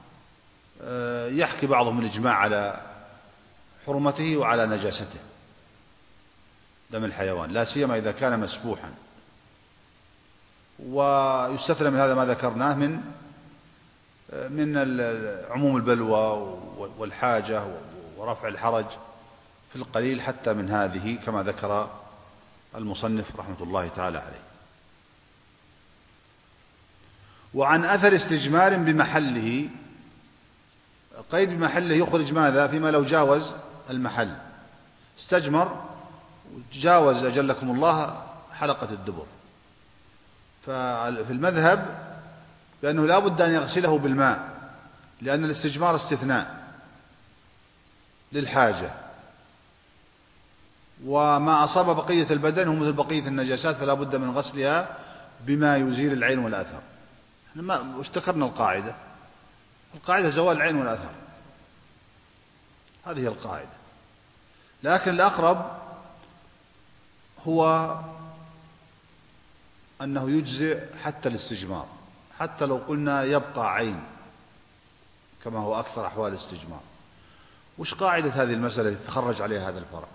يحكي بعضهم الإجماع على حرمته وعلى نجاسته، دم الحيوان لا سيما إذا كان مسفوحا. ويستثنى من هذا ما ذكرناه من عموم البلوى والحاجة ورفع الحرج في القليل حتى من هذه، كما ذكر المصنف رحمة الله تعالى عليه. وعن أثر استجمار بمحله، قيد بمحله يخرج ماذا؟ فيما لو جاوز المحل، استجمر جاوز أجلكم الله حلقة الدبر، ففي المذهب بأنه لا بد أن يغسله بالماء، لأن الاستجمار استثناء للحاجة، وما أصاب بقية البدن هو مثل بقية النجاسات، فلا بد من غسلها بما يزيل العين والأثر. وش ذكرنا القاعدة زوال العين والأثر، هذه القاعدة. لكن الأقرب هو أنه يجزئ حتى الاستجمار، حتى لو قلنا يبقى عين كما هو أكثر أحوال الاستجمار. وش قاعدة هذه المسألة التي تخرج عليها هذا الفرع؟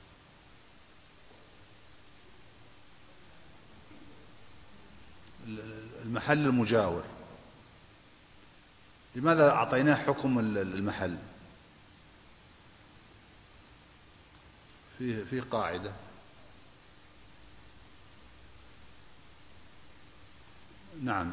المحل المجاور، لماذا أعطيناه حكم المحل؟ في قاعدة: نعم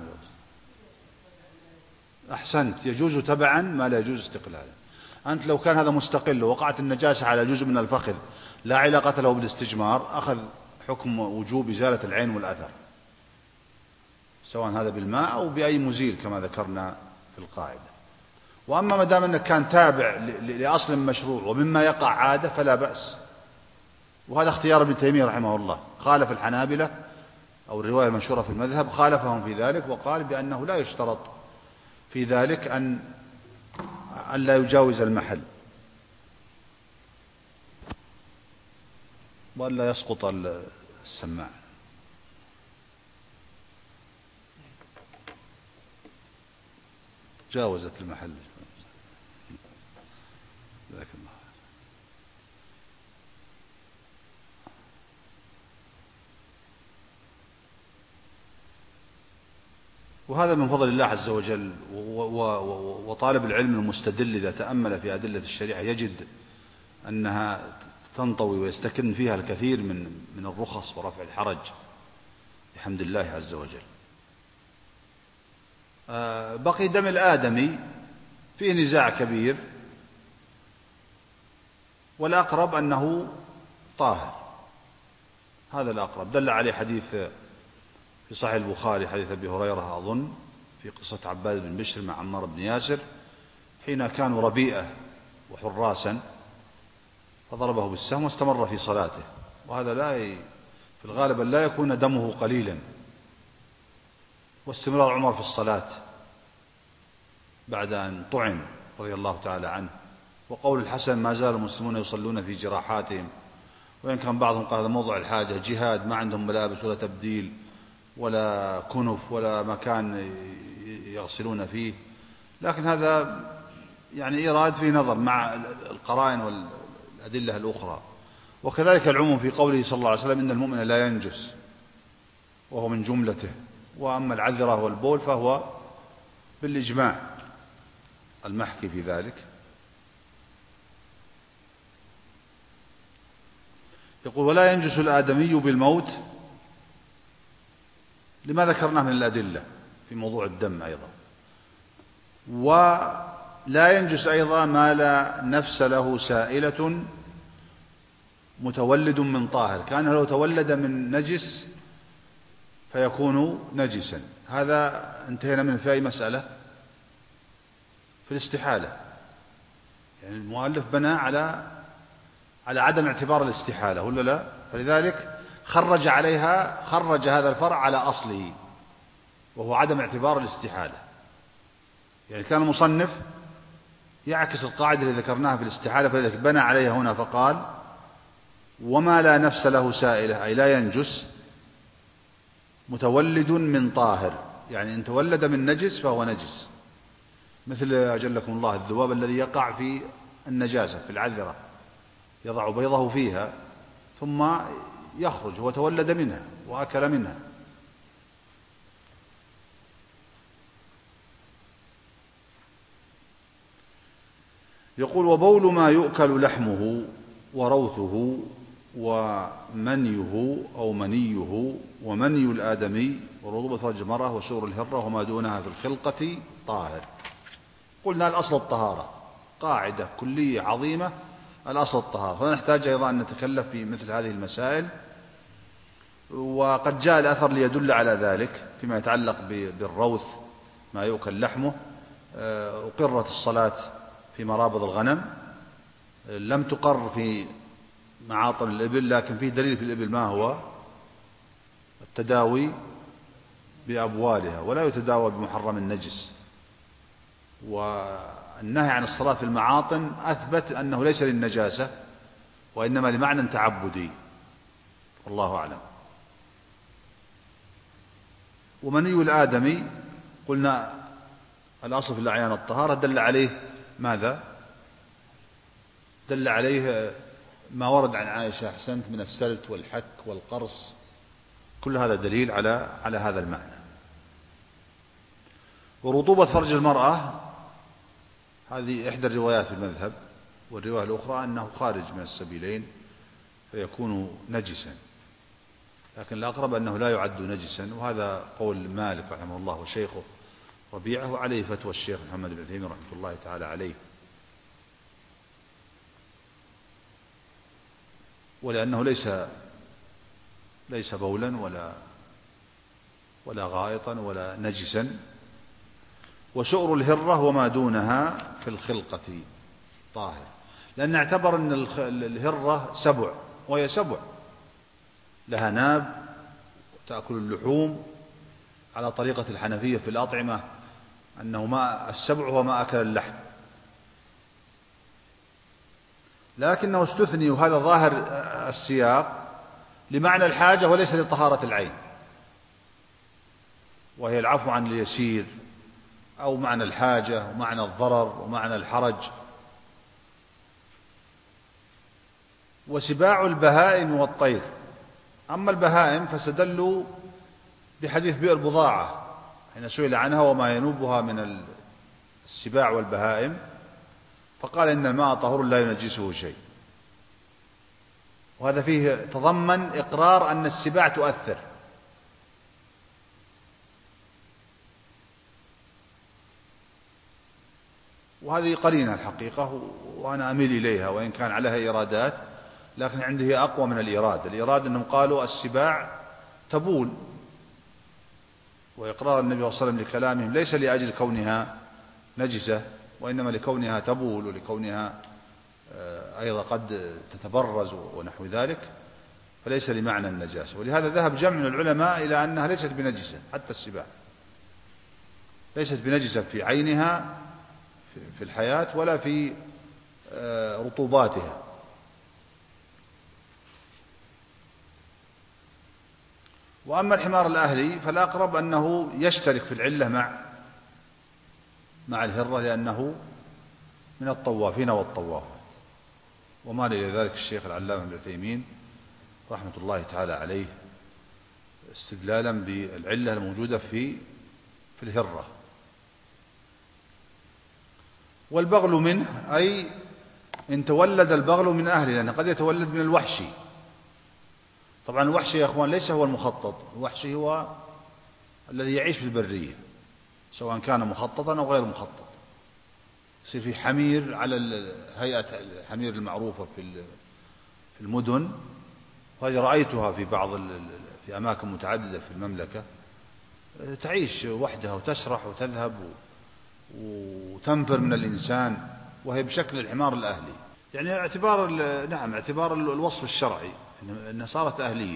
أحسنت، يجوز تبعا ما لا يجوز استقلالا. أنت لو كان هذا مستقل ووقعت النجاسة على جزء من الفخذ لا علاقة له بالاستجمار، أخذ حكم وجوب إزالة العين والأثر، سواء هذا بالماء أو بأي مزيل كما ذكرنا في القاعدة. وأما ما دام أنك كان تابع لأصل مشروع ومما يقع عادة فلا بأس. وهذا اختيار ابن تيمية رحمه الله، خالف الحنابلة أو الرواية المشهورة في المذهب خالفهم في ذلك، وقال بأنه لا يشترط في ذلك أن لا يجاوز المحل وأن لا يسقط السماع. جاوزت المحل. جزاك الله. وهذا من فضل الله عز وجل. وطالب العلم المستدل إذا تأمل في أدلة الشريعة يجد أنها تنطوي ويستكن فيها الكثير من الرخص ورفع الحرج بحمد الله عز وجل. بقي دم الآدمي فيه نزاع كبير، والأقرب أنه طاهر، هذا الأقرب. دل عليه حديث في صحيح البخاري، حديث أبي هريرة أظن، في قصة عباد بن بشر مع عمار بن ياسر حين كانوا ربيئة وحراسا فضربه بالسهم واستمر في صلاته. وهذا في الغالب لا يكون دمه قليلا، واستمرار عمر في الصلاة بعد أن طعن رضي الله تعالى عنه. وقول الحسن ما زال المسلمون يصلون في جراحاتهم، وإن كان بعضهم قال هذا موضع الحاجة، جهاد، ما عندهم ملابس ولا تبديل ولا كنف ولا مكان يغسلون فيه، لكن هذا يعني إيراد فيه نظر مع القرائن والأدلة الأخرى. وكذلك العموم في قوله صلى الله عليه وسلم إن المؤمن لا ينجس، وهو من جملته. وأما العذرة والبول فهو بالإجماع المحكي في ذلك. يقول ولا ينجس الآدمي بالموت، لما ذكرناه من الأدلة في موضوع الدم أيضا. ولا ينجس أيضا ما لا نفس له سائلة متولد من طاهر، كان لو تولد من نجس فيكون نجسا. هذا انتهينا من في أي مسألة؟ في الاستحالة. يعني المؤلف بنى على عدم اعتبار الاستحالة ولا لا؟ فلذلك خرج هذا الفرع على أصله وهو عدم اعتبار الاستحالة. يعني كان المصنف يعكس القاعدة اللي ذكرناها في الاستحالة، فلذلك بنى عليها هنا فقال وما لا نفس له سائلة، أي لا ينجس، متولد من طاهر، يعني إن تولد من نجس فهو نجس، مثل أجلكم الله الذباب الذي يقع في النجاسة في العذرة، يضع بيضه فيها ثم يخرج، هو تولد منها وأكل منها. يقول وبول ما يؤكل لحمه وروثه ومنيه أو منيه ومني الآدمي ورطوبة فرج المرأة وسور الهرة وما دونها في الخلقة طاهر. قلنا الأصل الطهارة، قاعدة كلية عظيمة، الأصل الطهارة، فلا نحتاج أيضا أن نتكلف في مثل هذه المسائل. وقد جاء الأثر ليدل على ذلك فيما يتعلق بالروث ما يؤكل لحمه. أقرت الصلاة في مرابض الغنم، لم تقر في معاطن الإبل، لكن فيه دليل في الإبل، ما هو التداوي بأبوالها، ولا يتداوى بمحرم النجس. والنهي عن الصلاة في المعاطن أثبت أنه ليس للنجاسة وإنما لمعنى تعبدي، والله أعلم. ومني الآدمي قلنا الأصل في الأعيان الطهارة، دل عليه ماذا؟ دل عليه ما ورد عن عائشة أحسنت من السلت والحك والقرص، كل هذا دليل على هذا المعنى. ورطوبة فرج المرأة هذه إحدى الروايات في المذهب، والرواية الأخرى أنه خارج من السبيلين فيكون نجسا، لكن الأقرب أنه لا يعد نجسا، وهذا قول مالك رحمه الله وشيخه ربيعه، وعليه فتوى الشيخ محمد بن عثيمين رحمه الله تعالى عليه. ولأنه ليس بولا ولا غائطا ولا نجسا. وشؤر الهرة وما دونها في الخلقة طاهر، لأن اعتبر أن الهرة سبع، وهي سبع لها ناب تأكل اللحوم على طريقة الحنفية في الأطعمة، أنه ما السبع هو ما أكل اللحم، لكنه استثني، وهذا ظاهر السياق، لمعنى الحاجة وليس لطهارة العين، وهي العفو عن اليسير، أو معنى الحاجة ومعنى الضرر ومعنى الحرج. وسباع البهائم والطير، أما البهائم فاستدلوا بحديث بئر بضاعة حين سئل عنها وما ينوبها من السباع والبهائم، فقال إن الماء طهور لا ينجسه شيء، وهذا فيه تضمن إقرار أن السباع تؤثر. وهذه قرينة الحقيقة، وأنا أميل إليها وإن كان عليها إيرادات، لكن عندي هي أقوى من الإيراد أنهم قالوا السباع تبول، وإقرار النبي صلى الله عليه وسلم لكلامهم ليس لأجل كونها نجسة، وإنما لكونها تبول ولكونها أيضا قد تتبرز ونحو ذلك، فليس لمعنى النجاسة. ولهذا ذهب جمع من العلماء إلى أنها ليست بنجسة، حتى السباع ليست بنجسة في عينها في الحياة ولا في رطوباتها. وأما الحمار الأهلي فالأقرب أنه يشترك في العلة مع الهرة، لأنه من الطوافين والطوافات، ومال إلى ذلك الشيخ العلامة ابن عثيمين رحمة الله تعالى عليه، استدلالا بالعلة الموجودة في الهرة. والبغل منه، أي إن تولد البغل من أهله، لأنه قد يتولد من الوحشي. طبعا الوحشي يا أخوان ليس هو المخطط، الوحشي هو الذي يعيش في البرية، سواء كان مخططا أو غير مخطط. يصير في حمير على هيئة الحمير المعروفة في المدن، وهذه رأيتها في أماكن متعددة في المملكة، تعيش وحدها وتسرح وتذهب وتنفر من الإنسان، وهي بشكل الحمار الأهلي، يعني اعتبار الوصف الشرعي أنها صارت أهلية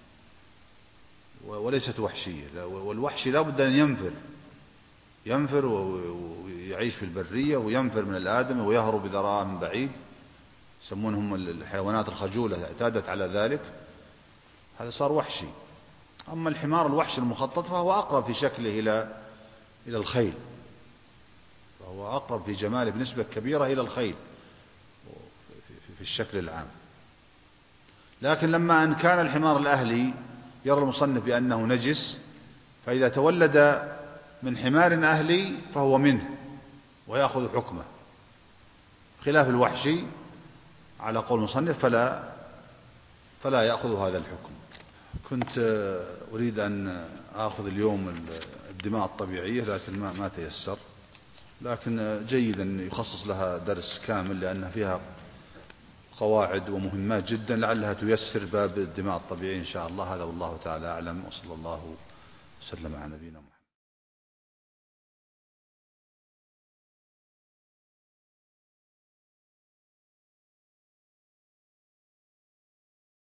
وليست وحشية. والوحشي لا بد أن ينفر ويعيش في البرية وينفر من الآدم ويهرب إذا رآه من بعيد، يسمونهم الحيوانات الخجولة، اعتادت على ذلك، هذا صار وحشي. أما الحمار الوحشي المخطط فهو أقرب في شكله إلى الخيل، فهو أقرب في جماله بنسبة كبيرة إلى الخيل في الشكل العام. لكن لما أن كان الحمار الأهلي يرى المصنف بأنه نجس، فإذا تولد من حمار أهلي فهو منه ويأخذ حكمه، خلاف الوحشي على قول المصنف فلا يأخذ هذا الحكم. كنت أريد أن آخذ اليوم الدماء الطبيعية، لكن ما تيسر، لكن جيد أن يخصص لها درس كامل، لأن فيها قواعد ومهمات جدا، لعلها تيسر باب الدماء الطبيعية إن شاء الله. هذا والله تعالى أعلم، وصلى الله وسلم على نبينا محمد.